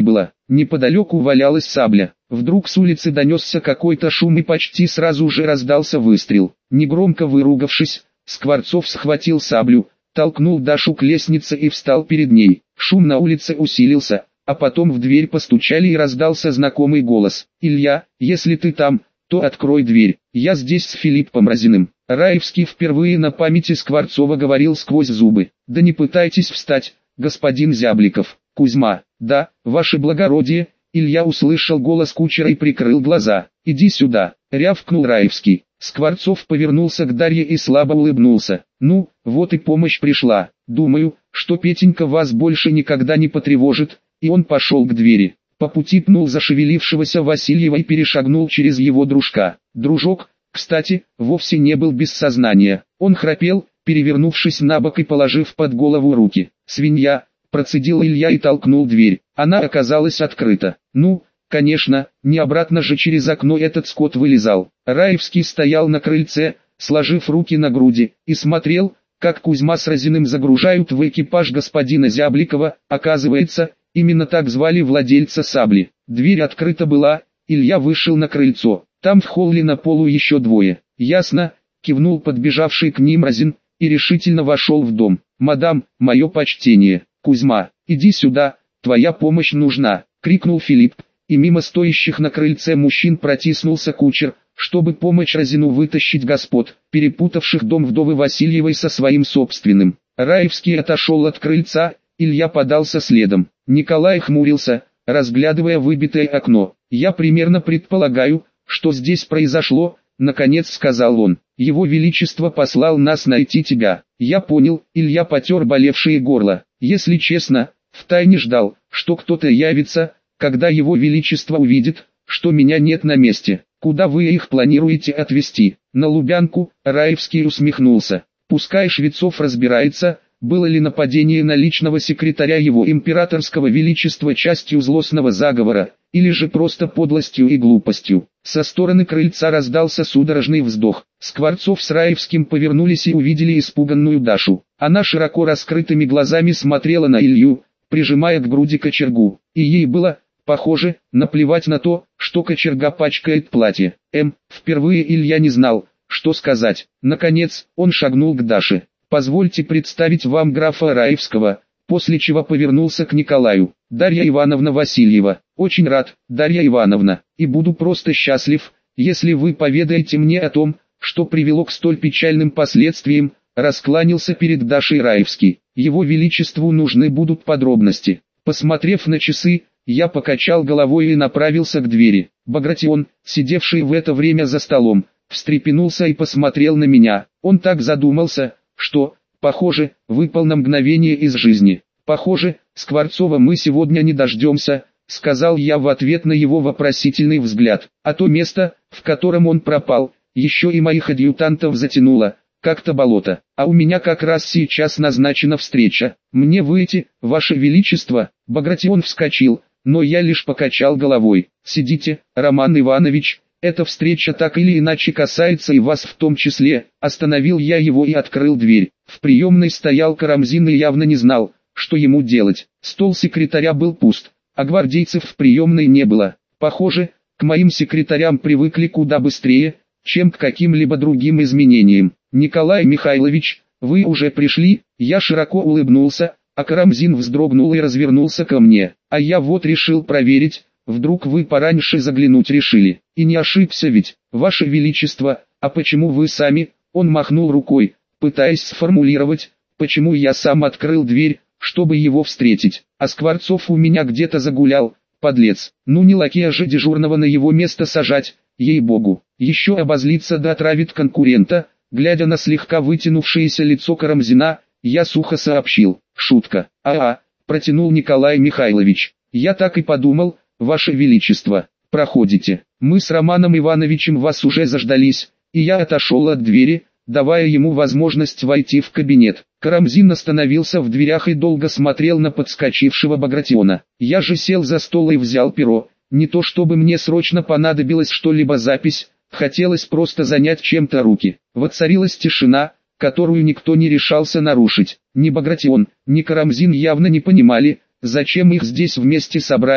Неподалеку валялась сабля. Вдруг с улицы донесся какой-то шум и почти сразу же раздался выстрел. Негромко выругавшись, Скворцов схватил саблю, толкнул Дашу к лестнице и встал перед ней. Шум на улице усилился, а потом в дверь постучали и раздался знакомый голос. «Илья, если ты там, то открой дверь, я здесь с Филиппом Разиным». Раевский впервые на памяти Скворцова говорил сквозь зубы. «Да не пытайтесь встать, господин Зябликов». «Кузьма». «Да, ваше благородие». Илья услышал голос кучера и прикрыл глаза. «Иди сюда», — рявкнул Раевский. Скворцов повернулся к Дарье и слабо улыбнулся. «Ну, вот и помощь пришла. Думаю, что Петенька вас больше никогда не потревожит». И он пошел к двери. По пути пнул зашевелившегося Васильева и перешагнул через его дружка. Дружок, кстати, вовсе не был без сознания. Он храпел, перевернувшись на бок и положив под голову руки. «Свинья», — процедил Илья и толкнул дверь. Она оказалась открыта. «Ну, конечно, не обратно же через окно этот скот вылезал». Раевский стоял на крыльце, сложив руки на груди, и смотрел, как Кузьма с Разиным загружают в экипаж господина Зябликова. Оказывается, именно так звали владельца сабли. Дверь открыта была, Илья вышел на крыльцо. Там в холле на полу еще двое. «Ясно», — кивнул подбежавший к ним Разин, и решительно вошел в дом. «Мадам, мое почтение». «Кузьма, иди сюда, твоя помощь нужна», — крикнул Филипп, и мимо стоящих на крыльце мужчин протиснулся кучер, чтобы помочь Разину вытащить господ, перепутавших дом вдовы Васильевой со своим собственным. Раевский отошел от крыльца, Илья подался следом. Николай хмурился, разглядывая выбитое окно. «Я примерно предполагаю, что здесь произошло», — наконец сказал он. «Его Величество послал нас найти тебя». «Я понял», — Илья потер болевшее горло. «Если честно, втайне ждал, что кто-то явится, когда Его Величество увидит, что меня нет на месте. Куда вы их планируете отвезти?» «На Лубянку», — Раевский усмехнулся. «Пускай Швецов разбирается, было ли нападение на личного секретаря Его Императорского Величества частью злостного заговора, или же просто подлостью и глупостью». Со стороны крыльца раздался судорожный вздох. Скворцов с Раевским повернулись и увидели испуганную Дашу. Она широко раскрытыми глазами смотрела на Илью, прижимая к груди кочергу, и ей было, похоже, наплевать на то, что кочерга пачкает платье. Эм, впервые Илья не знал, что сказать. Наконец, он шагнул к Даше. «Позвольте представить вам графа Раевского», после чего повернулся к Николаю. «Дарья Ивановна Васильева, очень рад, Дарья Ивановна, и буду просто счастлив, если вы поведаете мне о том, что привело к столь печальным последствиям», раскланялся перед Дашей Раевский. «Его Величеству нужны будут подробности». Посмотрев на часы, я покачал головой и направился к двери. Багратион, сидевший в это время за столом, встрепенулся и посмотрел на меня. Он так задумался, что, похоже, выпал на мгновение из жизни. «Похоже, Скворцова мы сегодня не дождемся», — сказал я в ответ на его вопросительный взгляд. «А то место, в котором он пропал, еще и моих адъютантов затянуло, как-то болото. А у меня как раз сейчас назначена встреча. Мне выйти, Ваше Величество?» Багратион вскочил, но я лишь покачал головой. «Сидите, Роман Иванович, эта встреча так или иначе касается и вас в том числе». Остановил я его и открыл дверь. В приемной стоял Карамзин и явно не знал, что ему делать. Стол секретаря был пуст, а гвардейцев в приемной не было. Похоже, к моим секретарям привыкли куда быстрее, чем к каким-либо другим изменениям. «Николай Михайлович, вы уже пришли?» Я широко улыбнулся, а Карамзин вздрогнул и развернулся ко мне. «А я вот решил проверить, вдруг вы пораньше заглянуть решили. И не ошибся ведь, Ваше Величество, а почему вы сами?» Он махнул рукой, пытаясь сформулировать, почему я сам открыл дверь, чтобы его встретить. «А Скворцов у меня где-то загулял, подлец. Ну не лакея же дежурного на его место сажать, ей-богу. Еще обозлится да отравит конкурента». Глядя на слегка вытянувшееся лицо Карамзина, я сухо сообщил: «Шутка». «А-а», протянул Николай Михайлович. «Я так и подумал, Ваше Величество. Проходите. Мы с Романом Ивановичем вас уже заждались». И я отошел от двери, давая ему возможность войти в кабинет. Карамзин остановился в дверях и долго смотрел на подскочившего Багратиона. Я же сел за стол и взял перо. Не то чтобы мне срочно понадобилось что-либо запись, хотелось просто занять чем-то руки. Воцарилась тишина, которую никто не решался нарушить. Ни Багратион, ни Карамзин явно не понимали, зачем их здесь вместе собрали,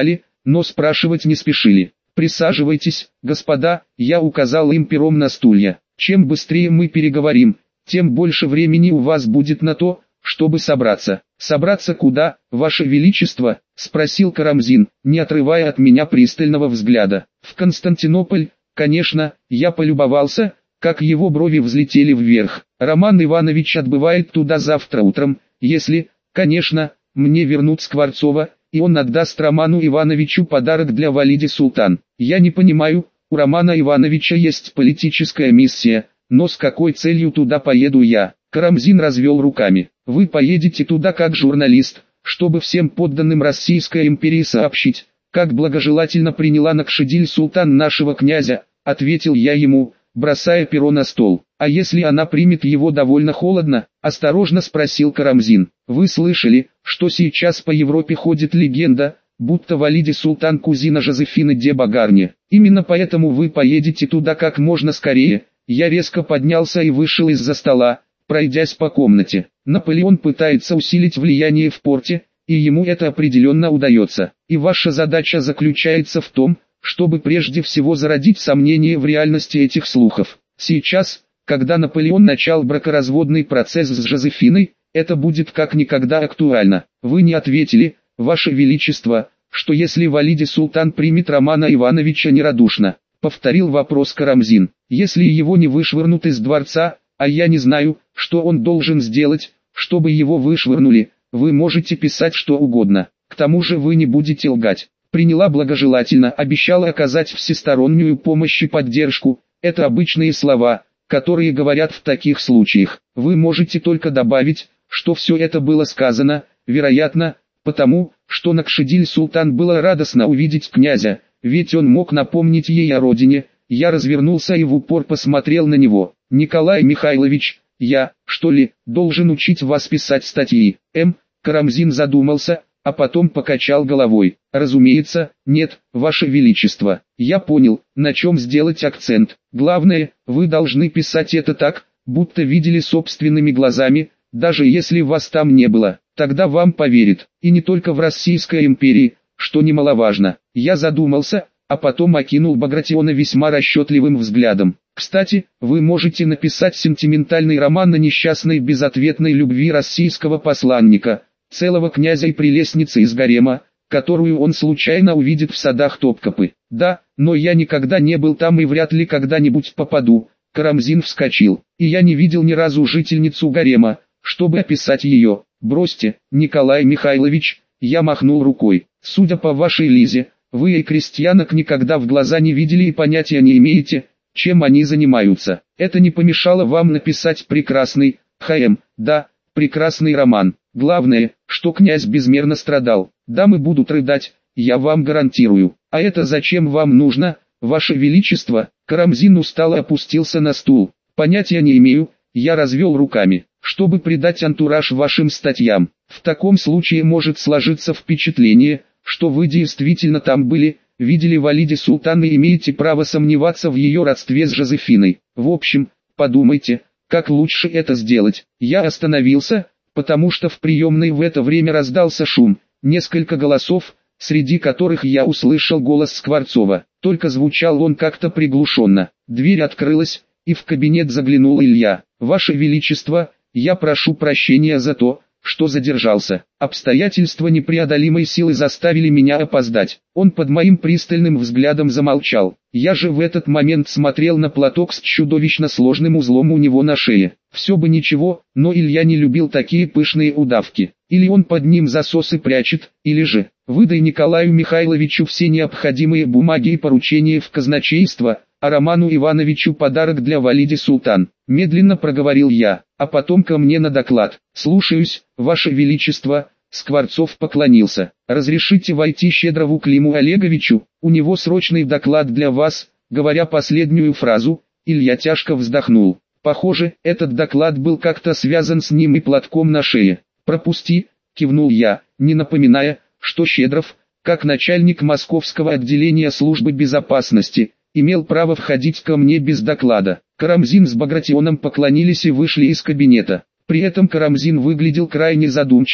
но спрашивать не спешили. «Присаживайтесь, господа», я указал им пером на стулья. «Чем быстрее мы переговорим, тем больше времени у вас будет на то, чтобы собраться». «Собраться куда, ваше величество?» – спросил Карамзин, не отрывая от меня пристального взгляда. «В Константинополь, конечно». Я полюбовался, как его брови взлетели вверх. «Роман Иванович отбывает туда завтра утром, если, конечно, мне вернут Скворцова, и он отдаст Роману Ивановичу подарок для Валиди Султан. Я не понимаю, у Романа Ивановича есть политическая миссия, но с какой целью туда поеду я?» Карамзин развел руками. «Вы поедете туда как журналист, чтобы всем подданным Российской империи сообщить, как благожелательно приняла Накшидиль Султан нашего князя», ответил я ему, бросая перо на стол. «А если она примет его довольно холодно?» – осторожно спросил Карамзин. «Вы слышали, что сейчас по Европе ходит легенда, будто Валиди Султан кузина Жозефины де Багарни? Именно поэтому вы поедете туда как можно скорее». Я резко поднялся и вышел из-за стола, пройдясь по комнате. Наполеон пытается усилить влияние в порте, и ему это определенно удается. И ваша задача заключается в том, чтобы прежде всего зародить сомнения в реальности этих слухов. Сейчас, когда Наполеон начал бракоразводный процесс с Жозефиной, это будет как никогда актуально. Вы не ответили, ваше величество, что если Валиди Султан примет Романа Ивановича нерадушно, повторил вопрос Карамзин. Если его не вышвырнут из дворца, а я не знаю, что он должен сделать, чтобы его вышвырнули, вы можете писать что угодно. К тому же вы не будете лгать. Приняла благожелательно, обещала оказать всестороннюю помощь и поддержку. Это обычные слова, которые говорят в таких случаях. Вы можете только добавить, что все это было сказано, вероятно, потому, что Накшидиль Султан было радостно увидеть князя, ведь он мог напомнить ей о родине. Я развернулся и в упор посмотрел на него. «Николай Михайлович, я, что ли, должен учить вас писать статьи?» М. Карамзин задумался, а потом покачал головой. «Разумеется, нет, ваше величество. Я понял, на чем сделать акцент. Главное, вы должны писать это так, будто видели собственными глазами, даже если вас там не было. Тогда вам поверят, и не только в Российской империи, что немаловажно». Я задумался, а потом окинул Багратиона весьма расчетливым взглядом. «Кстати, вы можете написать сентиментальный роман на несчастной безответной любви российского посланника, целого князя и прелестницы из гарема, которую он случайно увидит в садах Топкапы. Да, но я никогда не был там и вряд ли когда-нибудь попаду». Карамзин вскочил. «И я не видел ни разу жительницу гарема, чтобы описать ее». «Бросьте, Николай Михайлович», я махнул рукой. «Судя по вашей Лизе, вы и крестьянок никогда в глаза не видели и понятия не имеете, чем они занимаются. Это не помешало вам написать прекрасный, ХМ, да, прекрасный роман. Главное, что князь безмерно страдал. Дамы будут рыдать, я вам гарантирую. А это зачем вам нужно, ваше величество?» Карамзин устало опустился на стул. «Понятия не имею», я развел руками. «Чтобы придать антураж вашим статьям. В таком случае может сложиться впечатление, что вы действительно там были, видели Валиди Султан и имеете право сомневаться в ее родстве с Жозефиной. В общем, подумайте, как лучше это сделать». Я остановился, потому что в приемной в это время раздался шум, несколько голосов, среди которых я услышал голос Скворцова, только звучал он как-то приглушенно. Дверь открылась, и в кабинет заглянул Илья. «Ваше Величество, я прошу прощения за то, что задержался. Обстоятельства непреодолимой силы заставили меня опоздать». Он под моим пристальным взглядом замолчал. Я же в этот момент смотрел на платок с чудовищно сложным узлом у него на шее. Все бы ничего, но Илья не любил такие пышные удавки. Или он под ним засосы прячет, или же: «Выдай Николаю Михайловичу все необходимые бумаги и поручения в казначейство, а Роману Ивановичу подарок для Валиди Султан», медленно проговорил я, а потом ко мне на доклад. «Слушаюсь, ваше величество». Скворцов поклонился. «Разрешите войти Щедрову Климу Олеговичу, у него срочный доклад для вас». Говоря последнюю фразу, Илья тяжко вздохнул. Похоже, этот доклад был как-то связан с ним и платком на шее. «Пропусти», кивнул я, не напоминая, что Щедров, как начальник московского отделения службы безопасности, имел право входить ко мне без доклада. Карамзин с Багратионом поклонились и вышли из кабинета. При этом Карамзин выглядел крайне задумчивым,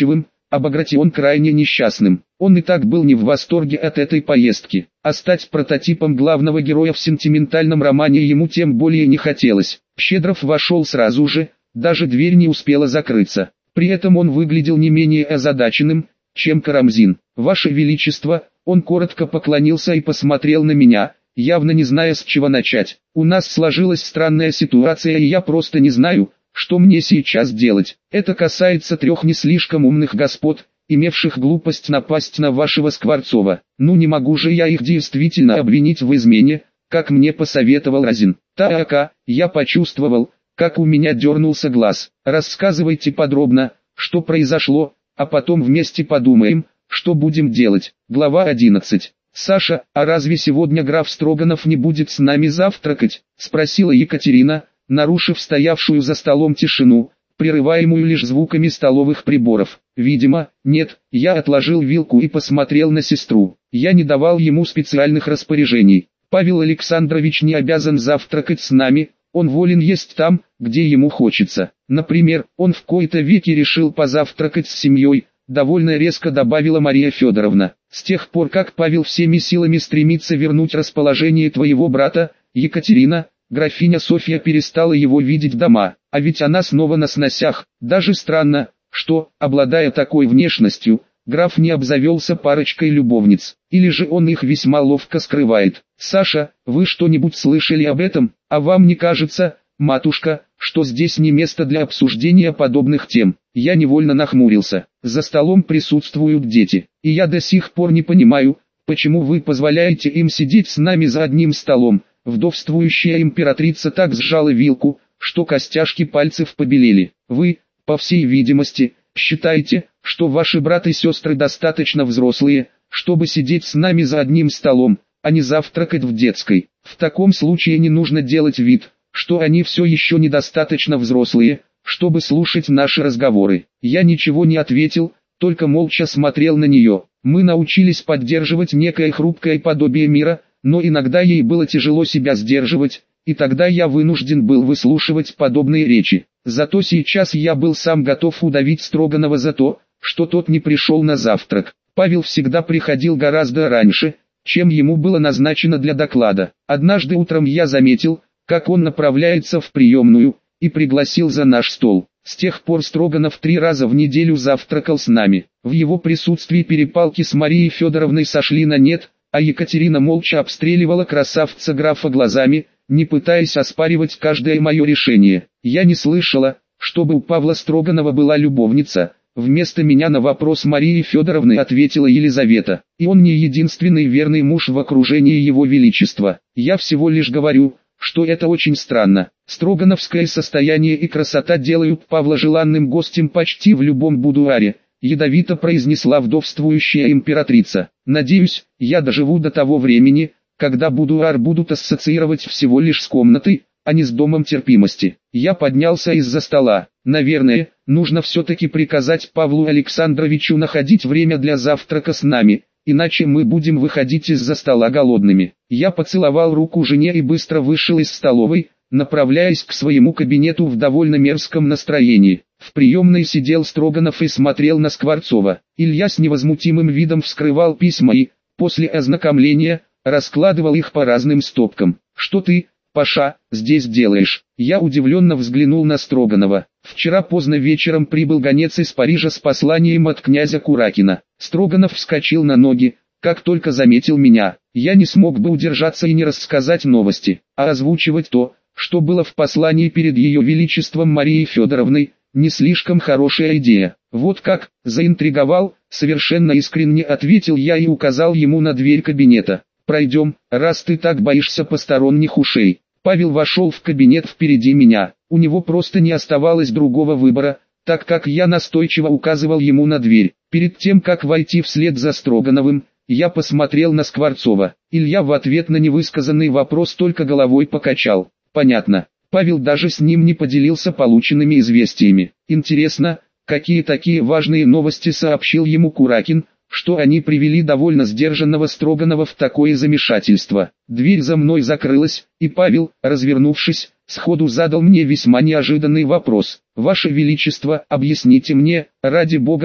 а Багратион крайне несчастным. Он и так был не в восторге от этой поездки, а стать прототипом главного героя в сентиментальном романе ему тем более не хотелось. Щедров вошел сразу же, даже дверь не успела закрыться. При этом он выглядел не менее озадаченным, чем Карамзин. «Ваше Величество», он коротко поклонился и посмотрел на меня, явно не зная, с чего начать. «У нас сложилась странная ситуация, и я просто не знаю, что мне сейчас делать. Это касается трех не слишком умных господ, имевших глупость напасть на вашего Скворцова. Ну не могу же я их действительно обвинить в измене, как мне посоветовал Разин». «Так, я почувствовал, как у меня дернулся глаз. Рассказывайте подробно, что произошло, а потом вместе подумаем, что будем делать». Глава одиннадцать. «Саша, а разве сегодня граф Строганов не будет с нами завтракать?» — спросила Екатерина, нарушив стоявшую за столом тишину, прерываемую лишь звуками столовых приборов. «Видимо, нет». Я отложил вилку и посмотрел на сестру. Я не давал ему специальных распоряжений. «Павел Александрович не обязан завтракать с нами, он волен есть там, где ему хочется. Например, он в кои-то веки решил позавтракать с семьей», довольно резко добавила Мария Федоровна. «С тех пор, как Павел всеми силами стремится вернуть расположение твоего брата, Екатерина, графиня Софья перестала его видеть дома, а ведь она снова на сносях. Даже странно, что, обладая такой внешностью, граф не обзавелся парочкой любовниц, или же он их весьма ловко скрывает. Саша, вы что-нибудь слышали об этом? А вам не кажется, матушка, что здесь не место для обсуждения подобных тем?» Я невольно нахмурился. «За столом присутствуют дети, и я до сих пор не понимаю, почему вы позволяете им сидеть с нами за одним столом». Вдовствующая императрица так сжала вилку, что костяшки пальцев побелели. «Вы, по всей видимости, считаете, что ваши брат и сестры достаточно взрослые, чтобы сидеть с нами за одним столом, а не завтракать в детской. В таком случае не нужно делать вид, что они все еще недостаточно взрослые, чтобы слушать наши разговоры». Я ничего не ответил, только молча смотрел на нее. Мы научились поддерживать некое хрупкое подобие мира, но иногда ей было тяжело себя сдерживать, и тогда я вынужден был выслушивать подобные речи. Зато сейчас я был сам готов удавить Строганова за то, что тот не пришел на завтрак. Павел всегда приходил гораздо раньше, чем ему было назначено для доклада. Однажды утром я заметил, как он направляется в приемную, и пригласил за наш стол. С тех пор Строганов три раза в неделю завтракал с нами. В его присутствии перепалки с Марией Федоровной сошли на нет, а Екатерина молча обстреливала красавца графа глазами, не пытаясь оспаривать каждое мое решение. Я не слышала, чтобы у Павла Строганова была любовница. Вместо меня на вопрос Марии Федоровны ответила Елизавета. И он не единственный верный муж в окружении его величества. Я всего лишь говорю, что это очень странно. Строгановское состояние и красота делают Павла желанным гостем почти в любом будуаре, ядовито произнесла вдовствующая императрица. Надеюсь, я доживу до того времени, когда будуар будут ассоциировать всего лишь с комнатой, а не с домом терпимости. Я поднялся из-за стола. Наверное, нужно все-таки приказать Павлу Александровичу находить время для завтрака с нами, иначе мы будем выходить из-за стола голодными. Я поцеловал руку жене и быстро вышел из столовой, направляясь к своему кабинету в довольно мерзком настроении. В приемной сидел Строганов и смотрел на Скворцова. Илья с невозмутимым видом вскрывал письма и, после ознакомления, раскладывал их по разным стопкам. «Что ты, Паша, здесь делаешь?» Я удивленно взглянул на Строганова. «Вчера поздно вечером прибыл гонец из Парижа с посланием от князя Куракина». Строганов вскочил на ноги, как только заметил меня. Я не смог бы удержаться и не рассказать новости, а озвучивать то, что было в послании перед ее величеством Марией Федоровной, не слишком хорошая идея. «Вот как?» — заинтриговал, совершенно искренне ответил я и указал ему на дверь кабинета. «Пройдем, раз ты так боишься посторонних ушей». Павел вошел в кабинет впереди меня. У него просто не оставалось другого выбора, так как я настойчиво указывал ему на дверь. Перед тем, как войти вслед за Строгановым, я посмотрел на Скворцова. Илья в ответ на невысказанный вопрос только головой покачал. «Понятно». Павел даже с ним не поделился полученными известиями. Интересно, какие такие важные новости сообщил ему Куракин, что они привели довольно сдержанного Строганова в такое замешательство. Дверь за мной закрылась, и Павел, развернувшись, сходу задал мне весьма неожиданный вопрос. «Ваше Величество, объясните мне, ради Бога,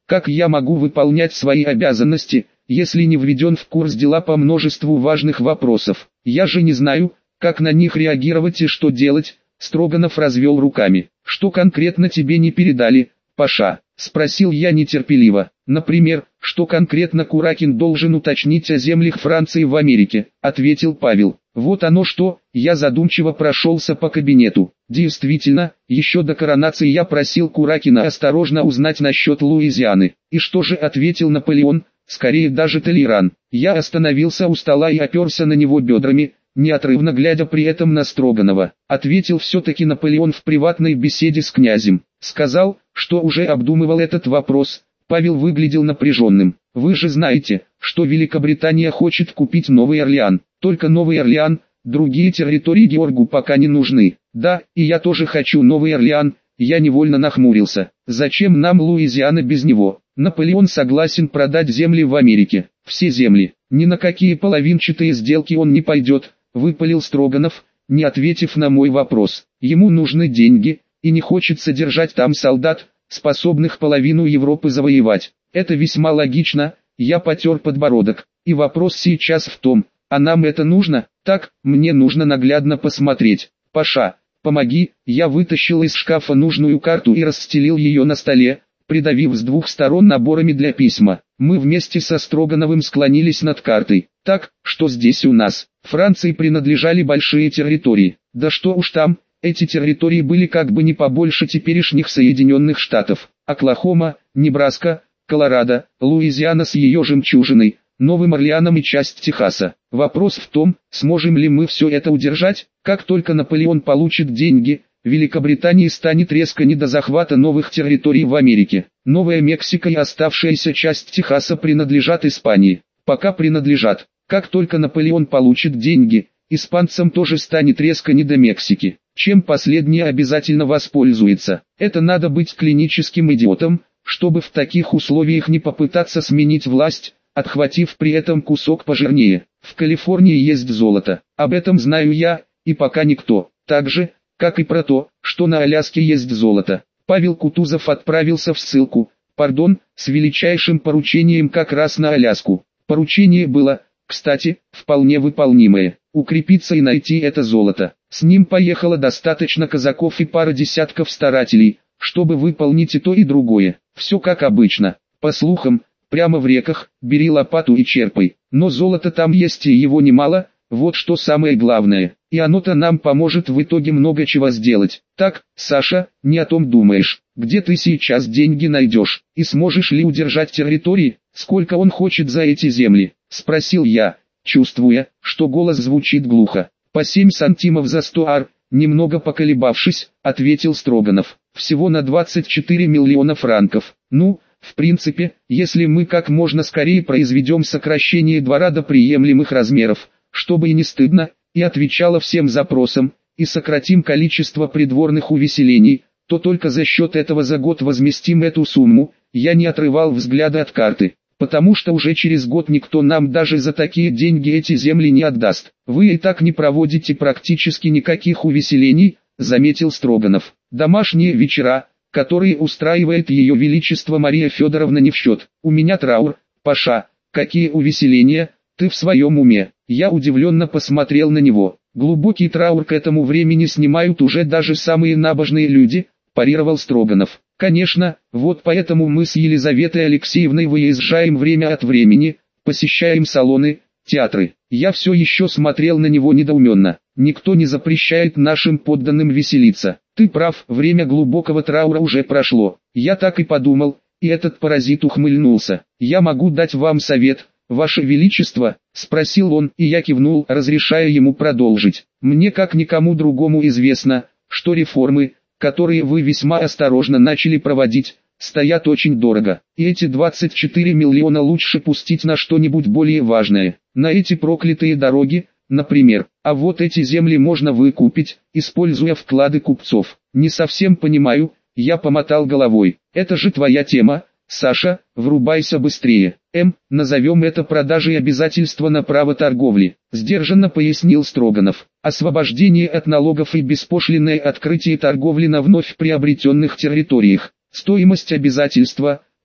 Как я могу выполнять свои обязанности, если не введен в курс дела по множеству важных вопросов? Я же не знаю, как на них реагировать и что делать. Строганов развел руками. Что конкретно тебе не передали, Паша? Спросил я нетерпеливо. Например, что конкретно Куракин должен уточнить о землях Франции в Америке, ответил Павел. Вот оно что, я задумчиво прошелся по кабинету. Действительно, еще до коронации я просил Куракина осторожно узнать насчет Луизианы. И что же ответил Наполеон? Скорее даже Толеран. Я остановился у стола и оперся на него бедрами, неотрывно глядя при этом на Строганова. Ответил все-таки Наполеон в приватной беседе с князем. Сказал, что уже обдумывал этот вопрос. Павел выглядел напряженным. Вы же знаете, что Великобритания хочет купить Новый Орлеан. Только Новый Орлеан, другие территории Георгу пока не нужны. Да, и я тоже хочу Новый Орлеан. Я невольно нахмурился. Зачем нам Луизиана без него? Наполеон согласен продать земли в Америке. Все земли. Ни на какие половинчатые сделки он не пойдет, выпалил Строганов, не ответив на мой вопрос. Ему нужны деньги, и не хочется держать там солдат, способных половину Европы завоевать. Это весьма логично, я потер подбородок. И вопрос сейчас в том, а нам это нужно? Так, мне нужно наглядно посмотреть. Паша, помоги. Я вытащил из шкафа нужную карту и расстелил ее на столе, придавив с двух сторон наборами для письма. Мы вместе со Строгановым склонились над картой. Так, что здесь у нас? Франции принадлежали большие территории. Да что уж там, эти территории были как бы не побольше теперешних Соединенных Штатов. Оклахома, Небраска, Колорадо, Луизиана с ее жемчужиной, Новым Орлеаном и часть Техаса. Вопрос в том, сможем ли мы все это удержать. Как только Наполеон получит деньги, Великобритании станет резко не до захвата новых территорий в Америке. Новая Мексика и оставшаяся часть Техаса принадлежат Испании. Пока принадлежат. Как только Наполеон получит деньги, испанцам тоже станет резко не до Мексики. Чем последние обязательно воспользуется. Это надо быть клиническим идиотом, чтобы в таких условиях не попытаться сменить власть, отхватив при этом кусок пожирнее. В Калифорнии есть золото. Об этом знаю я, и пока никто. Так же, как и про то, что на Аляске есть золото. Павел Кутузов отправился в ссылку, пардон, с величайшим поручением как раз на Аляску. Поручение было, кстати, вполне выполнимое, укрепиться и найти это золото. С ним поехало достаточно казаков и пара десятков старателей, чтобы выполнить и то и другое. Все как обычно. По слухам, прямо в реках, бери лопату и черпай. Но золото там есть и его немало, вот что самое главное. И оно-то нам поможет в итоге много чего сделать. Так, Саша, не о том думаешь. Где ты сейчас деньги найдешь? И сможешь ли удержать территории? Сколько он хочет за эти земли? Спросил я, чувствуя, что голос звучит глухо. По семь сантимов за сто ар, немного поколебавшись, ответил Строганов. Всего на двадцать четыре миллиона франков. Ну, в принципе, если мы как можно скорее произведем сокращение двора до приемлемых размеров, чтобы и не стыдно, и отвечало всем запросам, и сократим количество придворных увеселений, то только за счет этого за год возместим эту сумму. Я не отрывал взгляда от карты, потому что уже через год никто нам даже за такие деньги эти земли не отдаст. Вы и так не проводите практически никаких увеселений, заметил Строганов. Домашние вечера, которые устраивает ее величество Мария Федоровна, не в счет. У меня траур, Паша. Какие увеселения? Ты в своем уме? Я удивленно посмотрел на него. Глубокий траур к этому времени снимают уже даже самые набожные люди, парировал Строганов. Конечно, вот поэтому мы с Елизаветой Алексеевной выезжаем время от времени, посещаем салоны, театры. Я все еще смотрел на него недоуменно. Никто не запрещает нашим подданным веселиться. Ты прав, время глубокого траура уже прошло. Я так и подумал, и этот паразит ухмыльнулся. Я могу дать вам совет, Ваше Величество, спросил он, и я кивнул, разрешая ему продолжить. Мне как никому другому известно, что реформы, которые вы весьма осторожно начали проводить, стоят очень дорого. И эти двадцать четыре миллиона лучше пустить на что-нибудь более важное. На эти проклятые дороги, например. А вот эти земли можно выкупить, используя вклады купцов. Не совсем понимаю, я помотал головой. Это же твоя тема, Саша, врубайся быстрее. М, назовем это продажей обязательства на право торговли, сдержанно пояснил Строганов. Освобождение от налогов и беспошлинное открытие торговли на вновь приобретенных территориях. Стоимость обязательства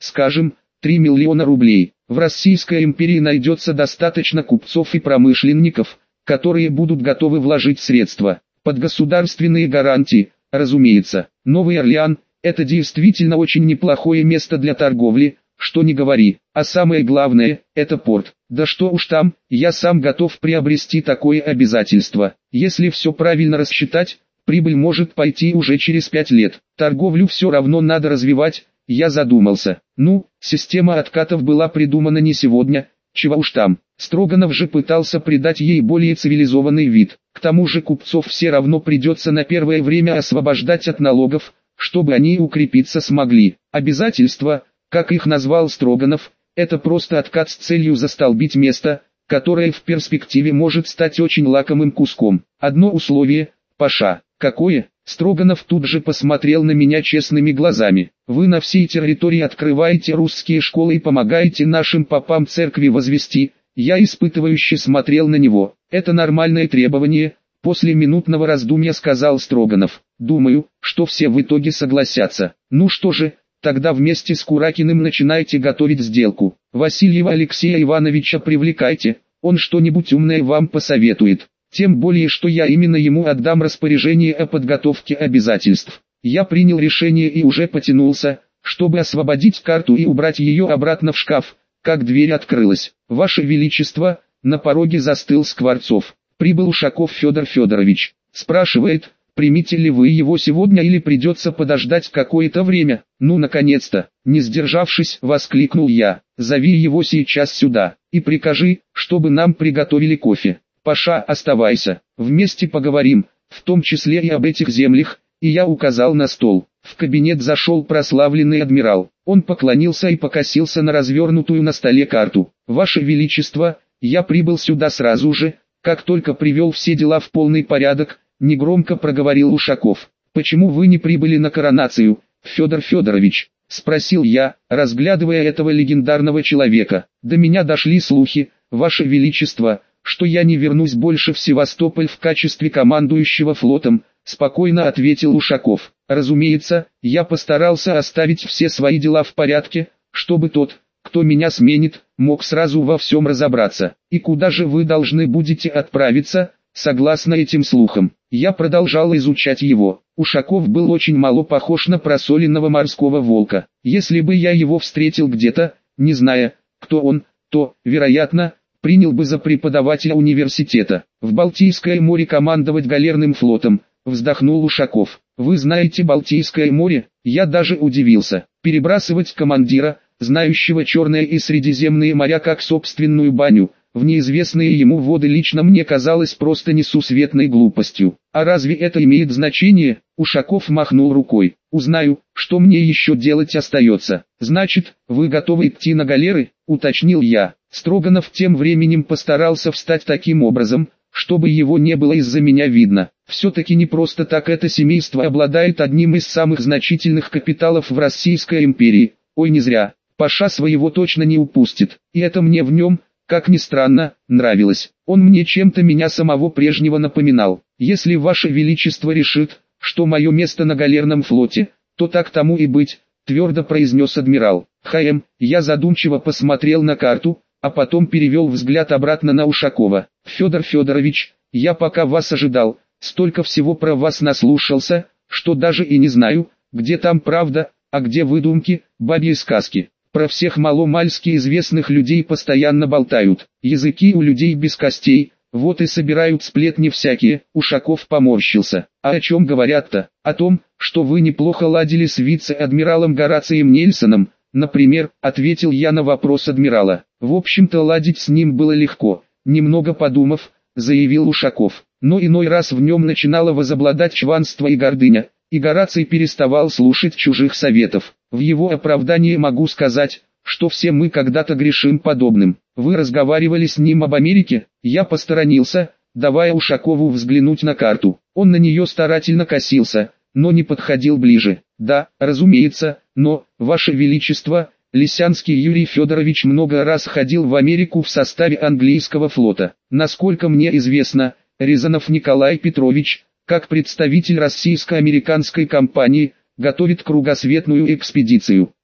скажем, три миллиона рублей. В Российской империи найдется достаточно купцов и промышленников, которые будут готовы вложить средства, под государственные гарантии, разумеется. Новый Орлеан – это действительно очень неплохое место для торговли, что ни говори. А самое главное – это порт. Да что уж там, я сам готов приобрести такое обязательство. Если все правильно рассчитать, прибыль может пойти уже через пять лет. Торговлю все равно надо развивать, я задумался. Ну, система откатов была придумана не сегодня, чего уж там. Строганов же пытался придать ей более цивилизованный вид. К тому же купцов все равно придется на первое время освобождать от налогов, чтобы они укрепиться смогли. Обязательства, как их назвал Строганов, это просто откат с целью застолбить место, которое в перспективе может стать очень лакомым куском. Одно условие, Паша. Какое? Строганов тут же посмотрел на меня честными глазами. Вы на всей территории открываете русские школы и помогаете нашим попам церкви возвести. Я испытывающе смотрел на него. Это нормальное требование, после минутного раздумья сказал Строганов. Думаю, что все в итоге согласятся. Ну что же, тогда вместе с Куракиным начинайте готовить сделку. Васильева Алексея Ивановича привлекайте, он что-нибудь умное вам посоветует. Тем более, что я именно ему отдам распоряжение о подготовке обязательств. Я принял решение и уже потянулся, чтобы освободить карту и убрать ее обратно в шкаф, как дверь открылась. Ваше Величество, на пороге застыл Скворцов. Прибыл Ушаков Федор Федорович. Спрашивает, примите ли вы его сегодня или придется подождать какое-то время. Ну наконец-то, не сдержавшись, воскликнул я. Зови его сейчас сюда, и прикажи, чтобы нам приготовили кофе. Паша, оставайся, вместе поговорим, в том числе и об этих землях, и я указал на стол. В кабинет зашел прославленный адмирал. Он поклонился и покосился на развернутую на столе карту. Ваше Величество, я прибыл сюда сразу же, как только привел все дела в полный порядок, негромко проговорил Ушаков. Почему вы не прибыли на коронацию, Федор Федорович? Спросил я, разглядывая этого легендарного человека. До меня дошли слухи, Ваше Величество, что я не вернусь больше в Севастополь в качестве командующего флотом, спокойно ответил Ушаков. Разумеется, я постарался оставить все свои дела в порядке, чтобы тот, кто меня сменит, мог сразу во всем разобраться. И куда же вы должны будете отправиться, согласно этим слухам? Я продолжал изучать его. Ушаков был очень мало похож на просоленного морского волка. Если бы я его встретил где-то, не зная, кто он, то, вероятно, принял бы за преподавателя университета. В Балтийское море командовать галерным флотом, вздохнул Ушаков. Вы знаете Балтийское море? Я даже удивился. Перебрасывать командира, знающего Черное и Средиземные моря как собственную баню, в неизвестные ему воды лично мне казалось просто несусветной глупостью. А разве это имеет значение? Ушаков махнул рукой. Узнаю, что мне еще делать остается. Значит, вы готовы идти на галеры? Уточнил я. Строганов тем временем постарался встать таким образом, чтобы его не было из-за меня видно. Все-таки не просто так это семейство обладает одним из самых значительных капиталов в Российской империи. Ой, не зря. Паша своего точно не упустит. И это мне в нем, как ни странно, нравилось. Он мне чем-то меня самого прежнего напоминал. Если Ваше Величество решит, что мое место на галерном флоте, то так тому и быть, твердо произнес адмирал. Хм, я задумчиво посмотрел на карту, а потом перевел взгляд обратно на Ушакова. Федор Федорович, я пока вас ожидал, столько всего про вас наслушался, что даже и не знаю, где там правда, а где выдумки, бабьи сказки. Про всех маломальски известных людей постоянно болтают, языки у людей без костей, вот и собирают сплетни всякие. Ушаков поморщился. А о чем говорят-то? О том, что вы неплохо ладили с вице-адмиралом Горацием Нельсоном, например, ответил я на вопрос адмирала. В общем-то ладить с ним было легко, немного подумав, заявил Ушаков. Но иной раз в нем начинало возобладать чванство и гордыня, и Гораций переставал слушать чужих советов. В его оправдании могу сказать, что все мы когда-то грешим подобным. Вы разговаривали с ним об Америке? Я посторонился, давая Ушакову взглянуть на карту. Он на нее старательно косился, но не подходил ближе. Да, разумеется, но, Ваше Величество, Лисянский Юрий Федорович много раз ходил в Америку в составе английского флота. Насколько мне известно, Рязанов Николай Петрович, как представитель российско-американской компании, готовит кругосветную экспедицию.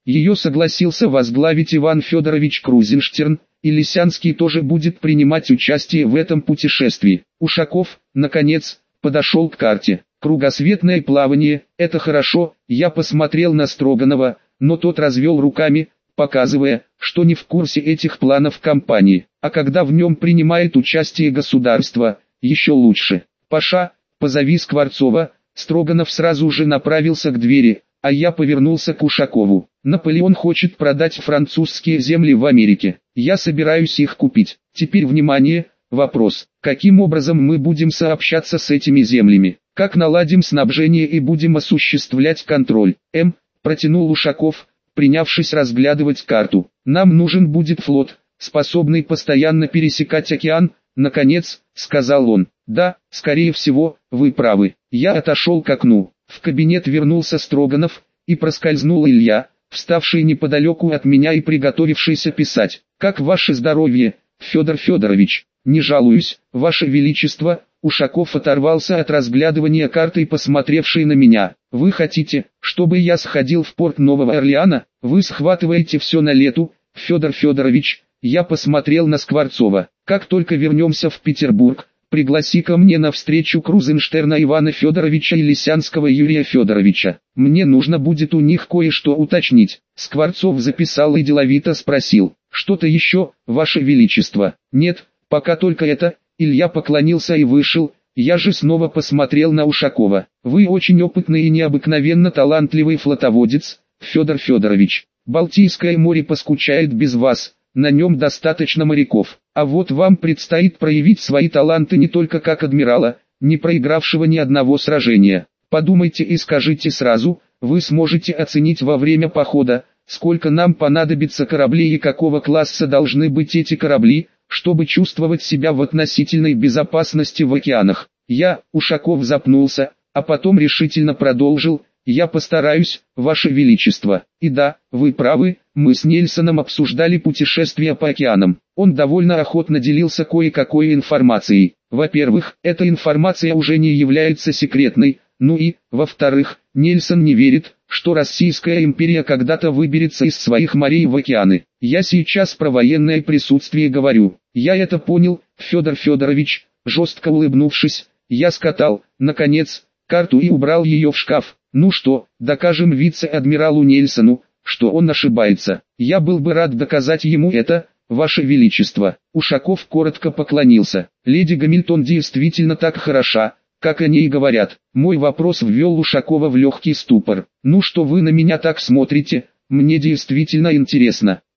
Ее согласился возглавить Иван Федорович Крузенштерн, и Лисянский тоже будет принимать участие в этом путешествии. Ушаков, наконец, подошел к карте. Кругосветное плавание – это хорошо, я посмотрел на Строганова, но тот развел руками, показывая, что не в курсе этих планов компании, а когда в нем принимает участие государство, еще лучше. Паша, позови Скворцова. Строганов сразу же направился к двери, а я повернулся к Ушакову. Наполеон хочет продать французские земли в Америке. Я собираюсь их купить. Теперь внимание, вопрос. Каким образом мы будем сообщаться с этими землями? Как наладим снабжение и будем осуществлять контроль? М. Протянул Ушаков, принявшись разглядывать карту. Нам нужен будет флот, способный постоянно пересекать океан, наконец, сказал он. Да, скорее всего, вы правы. Я отошел к окну. В кабинет вернулся Строганов, и проскользнул Илья, вставший неподалеку от меня и приготовившийся писать. Как ваше здоровье, Федор Федорович? Не жалуюсь, ваше величество. Ушаков оторвался от разглядывания карты и посмотревший на меня. Вы хотите, чтобы я сходил в порт Нового Орлеана? Вы схватываете все на лету, Федор Федорович. Я посмотрел на Скворцова. Как только вернемся в Петербург, пригласи ко мне на встречу Крузенштерна Ивана Федоровича и Лисянского Юрия Федоровича. Мне нужно будет у них кое-что уточнить. Скворцов записал и деловито спросил. Что-то еще, ваше величество? Нет, пока только это. Илья поклонился и вышел. Я же снова посмотрел на Ушакова. Вы очень опытный и необыкновенно талантливый флотоводец, Федор Федорович. Балтийское море поскучает без вас. На нем достаточно моряков, а вот вам предстоит проявить свои таланты не только как адмирала, не проигравшего ни одного сражения. Подумайте и скажите сразу, вы сможете оценить во время похода, сколько нам понадобится кораблей и какого класса должны быть эти корабли, чтобы чувствовать себя в относительной безопасности в океанах. Я, Ушаков, запнулся, а потом решительно продолжил. Я постараюсь, ваше величество. И да, вы правы, мы с Нельсоном обсуждали путешествия по океанам. Он довольно охотно делился кое-какой информацией. Во-первых, эта информация уже не является секретной, ну и, во-вторых, Нельсон не верит, что Российская империя когда-то выберется из своих морей в океаны. Я сейчас про военное присутствие говорю. Я это понял, Федор Федорович, жестко улыбнувшись, я скатал, наконец, карту и убрал ее в шкаф. Ну что, докажем вице-адмиралу Нельсону, что он ошибается. Я был бы рад доказать ему это, ваше величество. Ушаков коротко поклонился. Леди Гамильтон действительно так хороша, как о ней говорят. Мой вопрос ввел Ушакова в легкий ступор. Ну что вы на меня так смотрите, мне действительно интересно.